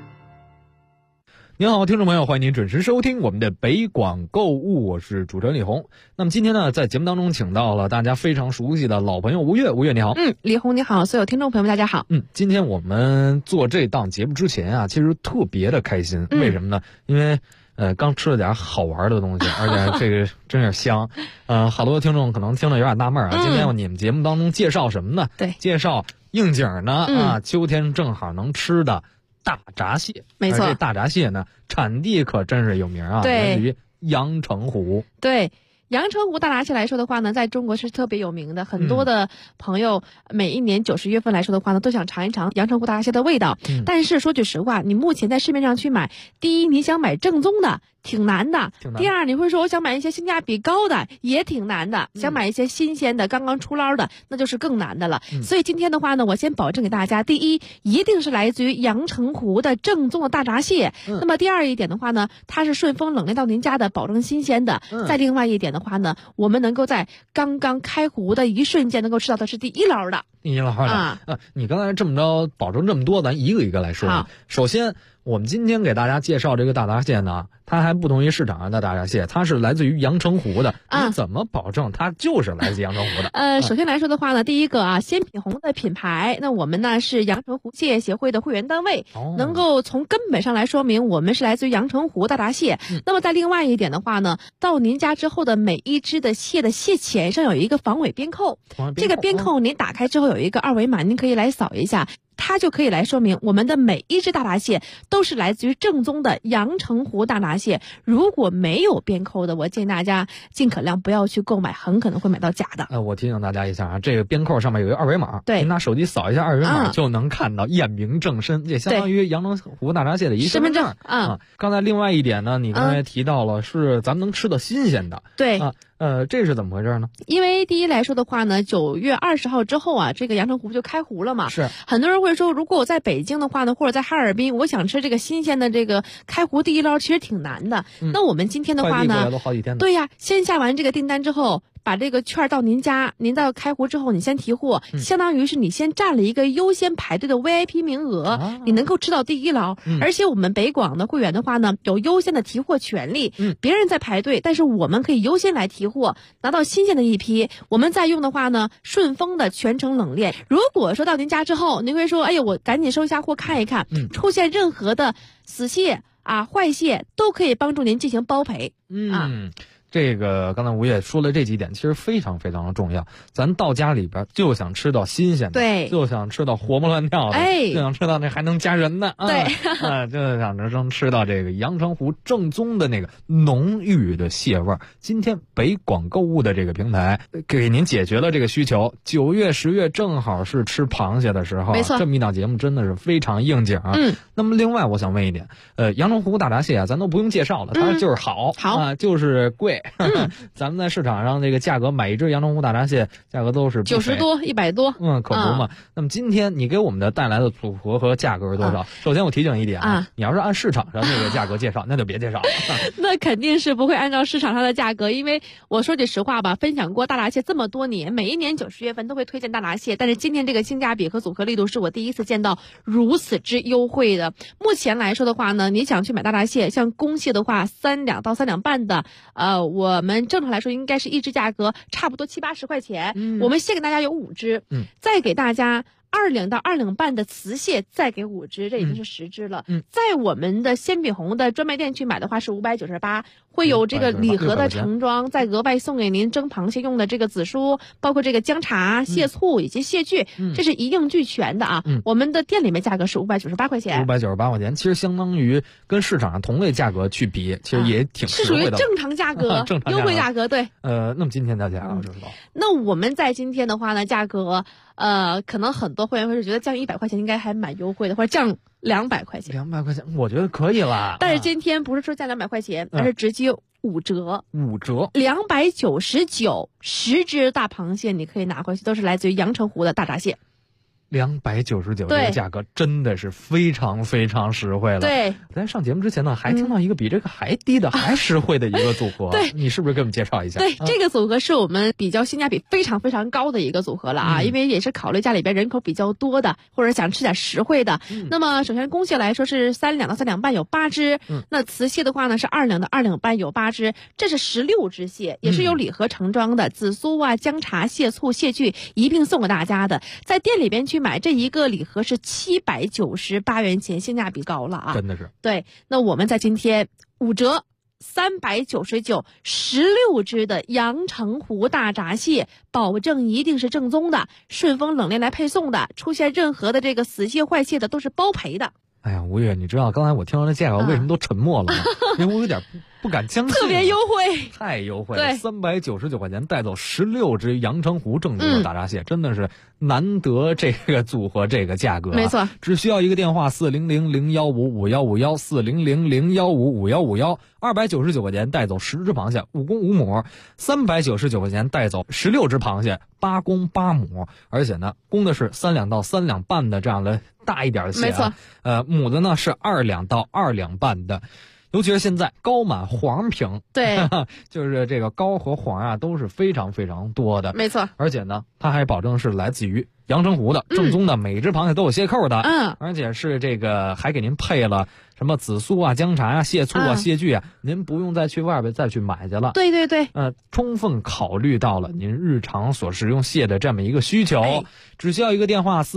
您好，听众朋友，欢迎您准时收听我们的北广购物，我是主持人李红。那么今天呢，在节目当中请到了大家非常熟悉的老朋友吴越，吴越你好。 李红你好，所有听众朋友们大家好。 今天我们做这档节目之前啊，其实特别的开心，为什么呢？因为刚吃了点好玩的东西，而且这个真是香。好多听众可能听了有点纳闷啊，今天你们节目当中介绍什么呢？ 对， 介绍应景呢秋天正好能吃的大闸蟹。 没错， 这大闸蟹呢，产地可真是有名啊，来自于阳澄湖。 对。阳澄湖大闸蟹来说的话呢，在中国是特别有名的，很多的朋友每一年9、10月份来说的话呢，都想尝一尝阳澄湖大闸蟹的味道。但是说句实话，你目前在市面上去买，第一你想买正宗的挺难的，第二你会说我想买一些性价比高的也挺难的，想买一些新鲜的刚刚出捞的那就是更难的了。所以今天的话呢，我先保证给大家，第一一定是来自于阳澄湖的正宗的大闸蟹。那么第二一点的话呢，它是顺丰冷链到您家的，保证新鲜的。再另外一点的话呢，我们能够在刚刚开湖的一瞬间能够吃到的是第一捞的。 第一捞的你刚才这么着保证这么多，咱一个一个来说。 好， 首先我们今天给大家介绍这个大闸蟹呢，它还不同于市场上的大闸蟹，它是来自于阳澄湖的。你怎么保证它就是来自阳澄湖的？ 首先来说的话呢，第一个鲜品红的品牌，那我们呢是阳澄湖蟹协会的会员单位，能够从根本上来说明我们是来自于阳澄湖大闸蟹。那么在另外一点的话呢，到您家之后的每一只的蟹的蟹钳上有一个防伪边扣，这个边扣您打开之后有一个二维码，您可以来扫一下。它就可以来说明我们的每一只大闸蟹都是来自于正宗的阳澄湖大闸蟹。如果没有边扣的，我建议大家尽可量不要去购买，很可能会买到假的。 我提醒大家一下啊，这个边扣上面有一个二维码， 对， 您拿手机扫一下二维码就能看到，验明正身，也相当于阳澄湖大闸蟹的一身份证啊。刚才另外一点呢，你刚才提到了是咱们能吃到新鲜的， 对啊。这是怎么回事呢？ 因为第一来说的话呢，9月20号之后啊，这个阳澄湖就开湖了嘛。 是， 很多人会说，如果我在北京的话呢，或者在哈尔滨，我想吃这个新鲜的这个开湖第一捞，其实挺难的。那我们今天的话呢， 快递过来都好几天呢。 对呀，先下完这个订单之后，把这个券到您家，您到开湖之后，你先提货，相当于是你先占了一个优先排队的 VIP 名额，你能够吃到第一捞。而且我们北广的会员的话呢，有优先的提货权利。别人在排队，但是我们可以优先来提货，拿到新鲜的一批。我们再用的话呢，顺丰的全程冷链。如果说到您家之后，您会说，哎呦，我赶紧收一下货看一看，出现任何的死蟹啊、坏蟹，都可以帮助您进行包赔。 这个刚才吴也说了这几点，其实非常非常的重要。咱到家里边就想吃到新鲜的， 对， 就想吃到活蹦乱跳的，就想吃到那还能加人的， 对， 就想着吃到这个阳澄湖正宗的那个浓郁的蟹味儿。今天北广购物的这个平台给您解决了这个需求。9月、10月正好是吃螃蟹的时候， 没错， 这么一档节目真的是非常应景。那么另外我想问一点，阳澄湖大闸蟹啊，咱都不用介绍了，它就是好啊，就是贵。咱们在市场上这个价格买一只阳澄湖大闸蟹，价格都是 90多、100多， 可不嘛。那么今天你给我们的带来的组合和价格是多少？首先我提醒一点你要是按市场上那个价格介绍，那就别介绍了。 那肯定是不会按照市场上的价格，因为我说句实话吧，分享过大闸蟹这么多年，每一年9、10月份都会推荐大闸蟹，但是今天这个性价比和组合力度是我第一次见到如此之优惠的。目前来说的话呢，你想去买大闸蟹，像公蟹的话，3两到3两半的， 我们正常来说应该是一支价格差不多70-80块钱，我们先给大家有5支，再给大家2两到2两半的瓷蟹，再给5支，这已经是10支了。在我们的鲜饼红的专卖店去买的话是598，会有这个礼盒的盛装，再额外送给您蒸螃蟹用的这个紫苏，包括这个姜茶、蟹醋以及蟹具，这是一应俱全的啊。我们的店里面价格是598块钱 ，598块钱，其实相当于跟市场上同类价格去比，其实也挺实惠的， 是属于正常价格，优惠价格。对， 那么今天的价格那我们在今天的话呢，价格可能很多会员会是觉得降100块钱应该还蛮优惠的，或者降200块钱。 200块钱，我觉得可以了。 但是今天不是说降200块钱，而是直接5折，299，10只大螃蟹你可以拿回去，都是来自于阳澄湖的大闸蟹。 299这个价格真的是非常非常实惠了。 对， 在上节目之前呢，还听到一个比这个还低的、还实惠的一个组合。 对， 你是不是给我们介绍一下？ 对，这个组合是我们比较性价比非常非常高的一个组合了啊，因为也是考虑家里边人口比较多的，或者想吃点实惠的。那么首先公蟹来说是3两到3两半有8只，那瓷蟹的话呢是2两到2两半有8只，这是16只蟹，也是有礼盒盛装的，紫苏啊、姜茶、蟹醋、蟹具一并送给大家的。在店里边去买这一个礼盒是798元钱，性价比高了啊！ 真的是。 对，那我们在今天5折，399，16只的阳澄湖大闸蟹，保证一定是正宗的，顺丰冷链来配送的，出现任何的这个死蟹坏蟹的都是包赔的。 哎呀，吴越，你知道刚才我听到这价格为什么都沉默了吗？因为我有点不敢相信， 特别优惠， 太优惠了，399块钱带走16只阳澄湖正宗的大闸蟹，真的是难得这个组合这个价格。 没错， 只需要一个电话400-015-5151，400-015-5151，299块钱带走10只螃蟹，5公5母；399块钱带走16只螃蟹，8公8母，而且呢，公的是3两到3两半的这样的大一点的蟹， 没错， 母的呢是2两到2两半的。尤其是现在膏满黄平， 对， 就是这个膏和黄啊都是非常非常多的， 没错。 而且呢，它还保证是来自于阳澄湖的正宗的，每只螃蟹都有蟹扣的，而且是这个还给您配了什么紫苏啊、姜茶啊、蟹醋啊、蟹具啊，您不用再去外边再去买去了。 对对对， 充分考虑到了您日常所食用蟹的这么一个需求，只需要一个电话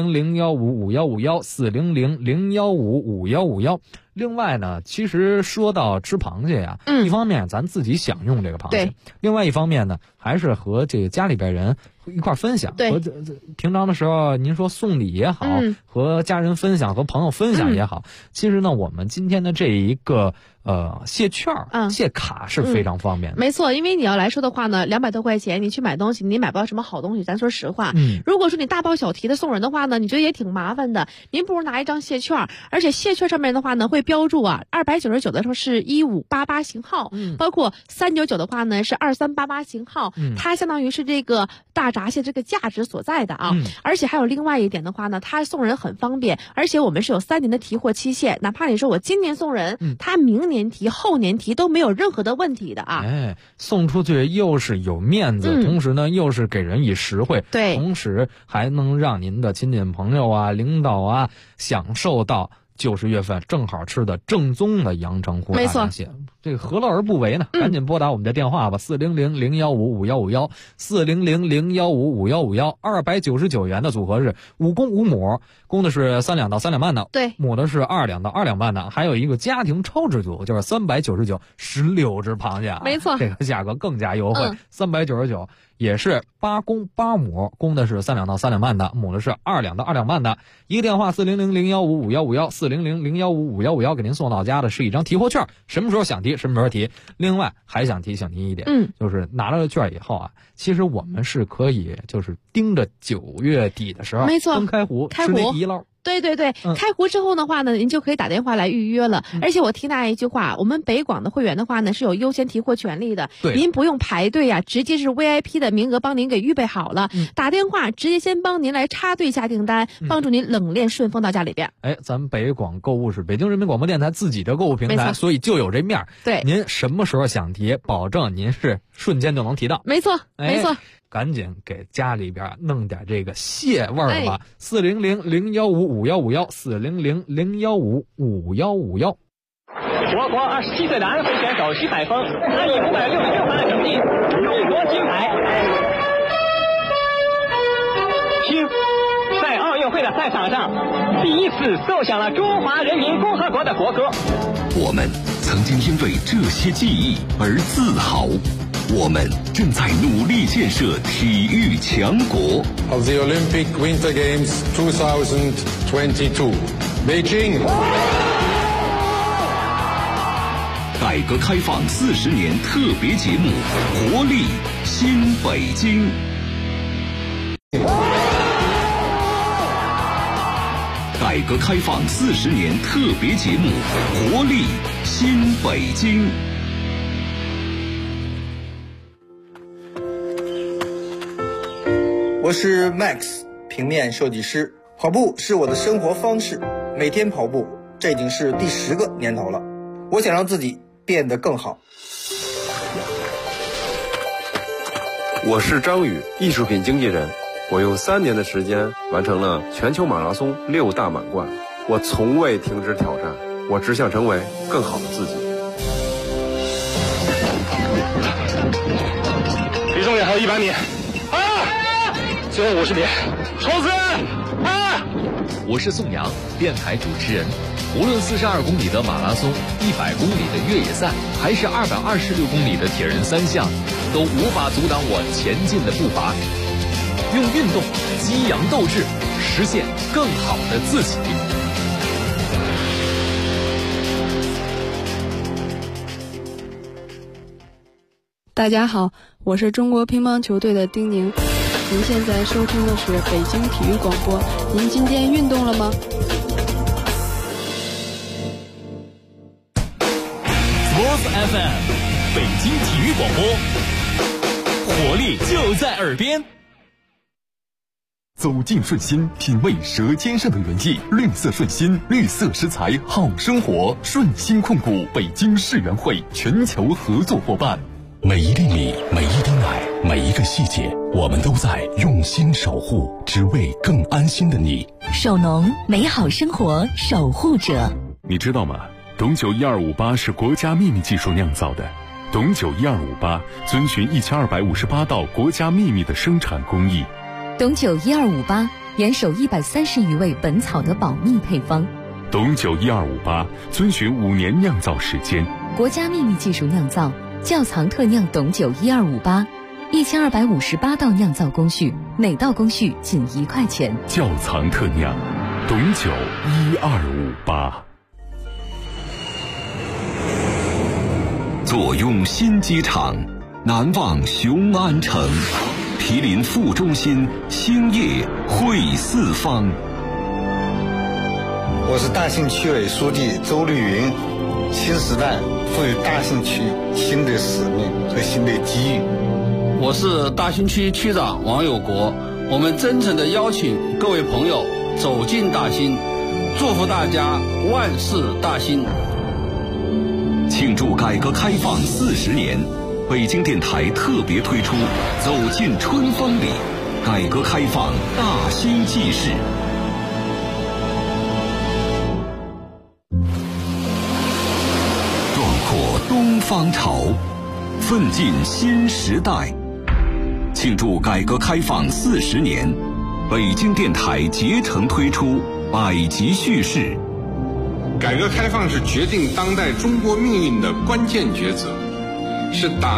400-015-5151，400-015-5151。另外呢，其实说到吃螃蟹呀，一方面咱自己享用这个螃蟹，另外一方面呢，还是和这个家里边人一块分享。 对， 和平常的时候您说送礼也好，和家人分享、和朋友分享也好，其实呢，我们今天的这一个蟹券、蟹卡是非常方便的。 没错，因为你要来说的话呢，200多块钱你去买东西，你买不到什么好东西。咱说实话，如果说你大包小提的送人的话呢，你觉得也挺麻烦的。您不如拿一张蟹券，而且蟹券上面的话呢会标注啊，299的时候是1588型号，包括399的话呢是2388型号，它相当于是这个大闸蟹这个价值所在的啊。而且还有另外一点的话呢，它送人很方便，而且我们是有3年的提货期限，哪怕你说我今年送人，他明年提、后年提都没有任何的问题的啊。 送出去又是有面子，同时呢又是给人以实惠， 对， 同时还能让您的亲戚朋友啊、领导啊享受到90月份正好吃的正宗的阳澄湖大闸蟹，这个何乐而不为呢？赶紧拨打我们的电话吧，400-015-5151，400-015-5151，299元的组合是5公5母，公的是3两到3两半的， 对， 母的是2两到2两半的，还有一个家庭超值组，就是399，16只螃蟹啊， 没错， 这个价格更加优惠，399。也是8公8母，公的是3两到3两半的，母的是2两到2两半的。一个电话400-015-5151，400-015-5151，给您送到家的是一张提货券，什么时候想提什么时候提。另外还想提醒您一点，就是拿了券以后啊，其实我们是可以就是盯着9月底的时候， 没错， 登开湖吃那第一捞。 对对对，开湖之后的话呢，您就可以打电话来预约了。而且我提大家一句话，我们北广的会员的话呢是有优先提货权利的，您不用排队啊，直接是 VIP 的名额帮您给预备好了，打电话直接先帮您来插队下订单，帮助您冷链顺丰到家里边。 咱们北广购物是北京人民广播电台自己的购物平台，所以就有这面。 对， 您什么时候想提，保证您是瞬间就能提到。 没错，没错。 赶紧给家里边弄点这个蟹味儿吧！400-015-5151，400-015-5151。 我国27岁的安徽选手徐海峰，他以566分的成绩勇夺金牌。听，在奥运会的赛场上，第一次奏响了中华人民共和国的国歌。 我们曾经因为这些记忆而自豪，我们正在努力建设体育强国。 Of the Olympic Winter Games 2022, Beijing。 改革开放40年特别节目《活力新北京》。改革开放40年特别节目《活力新北京》。 我是 Max， 平面设计师。跑步是我的生活方式，每天跑步，这已经是第10个年头了。我想让自己变得更好。 我是张宇，艺术品经纪人。我用3年的时间完成了全球马拉松6大满贯。我从未停止挑战，我只想成为更好的自己。 离终点还有100米，最后50米，冲刺！ 我是宋阳，电台主持人。无论42公里的马拉松、100公里的越野赛，还是226公里的铁人3项，都无法阻挡我前进的步伐。用运动激扬斗志，实现更好的自己。 大家好，我是中国乒乓球队的丁宁。您现在收听的是北京体育广播。您今天运动了吗 ？Sports FM， 北京体育广播，活力就在耳边。 走进顺心，品味舌尖上的原意。绿色顺心，绿色食材好生活。顺心控股北京世园会全球合作伙伴。 每一粒米，每一滴奶，每一个细节，我们都在用心守护，只为更安心的你。 守农，美好生活守护者。 你知道吗？董酒1258是国家秘密技术酿造的。董酒1258遵循1258道国家秘密的生产工艺。 董酒1258严守130余味本草的保密配方。 董酒1258遵循5年酿造时间， 国家秘密技术酿造，窖藏特酿董酒1258，1258道酿造工序，每道工序仅1块钱。 窖藏特酿，董酒1258。 坐拥新机场，难忘雄安城。毗邻副中心，兴业汇四方。 我是大兴区委书记周绿云。新时代赋予大兴区新的使命和新的机遇。 我是大兴区区长王有国。我们真诚地邀请各位朋友走进大兴，祝福大家万事大兴。 庆祝改革开放40年。北京电台特别推出《走进春风里》，改革开放大兴纪事。壮阔东方潮，奋进新时代。庆祝改革开放40年，北京电台竭诚推出百集叙事。 改革开放是决定当代中国命运的关键抉择，是打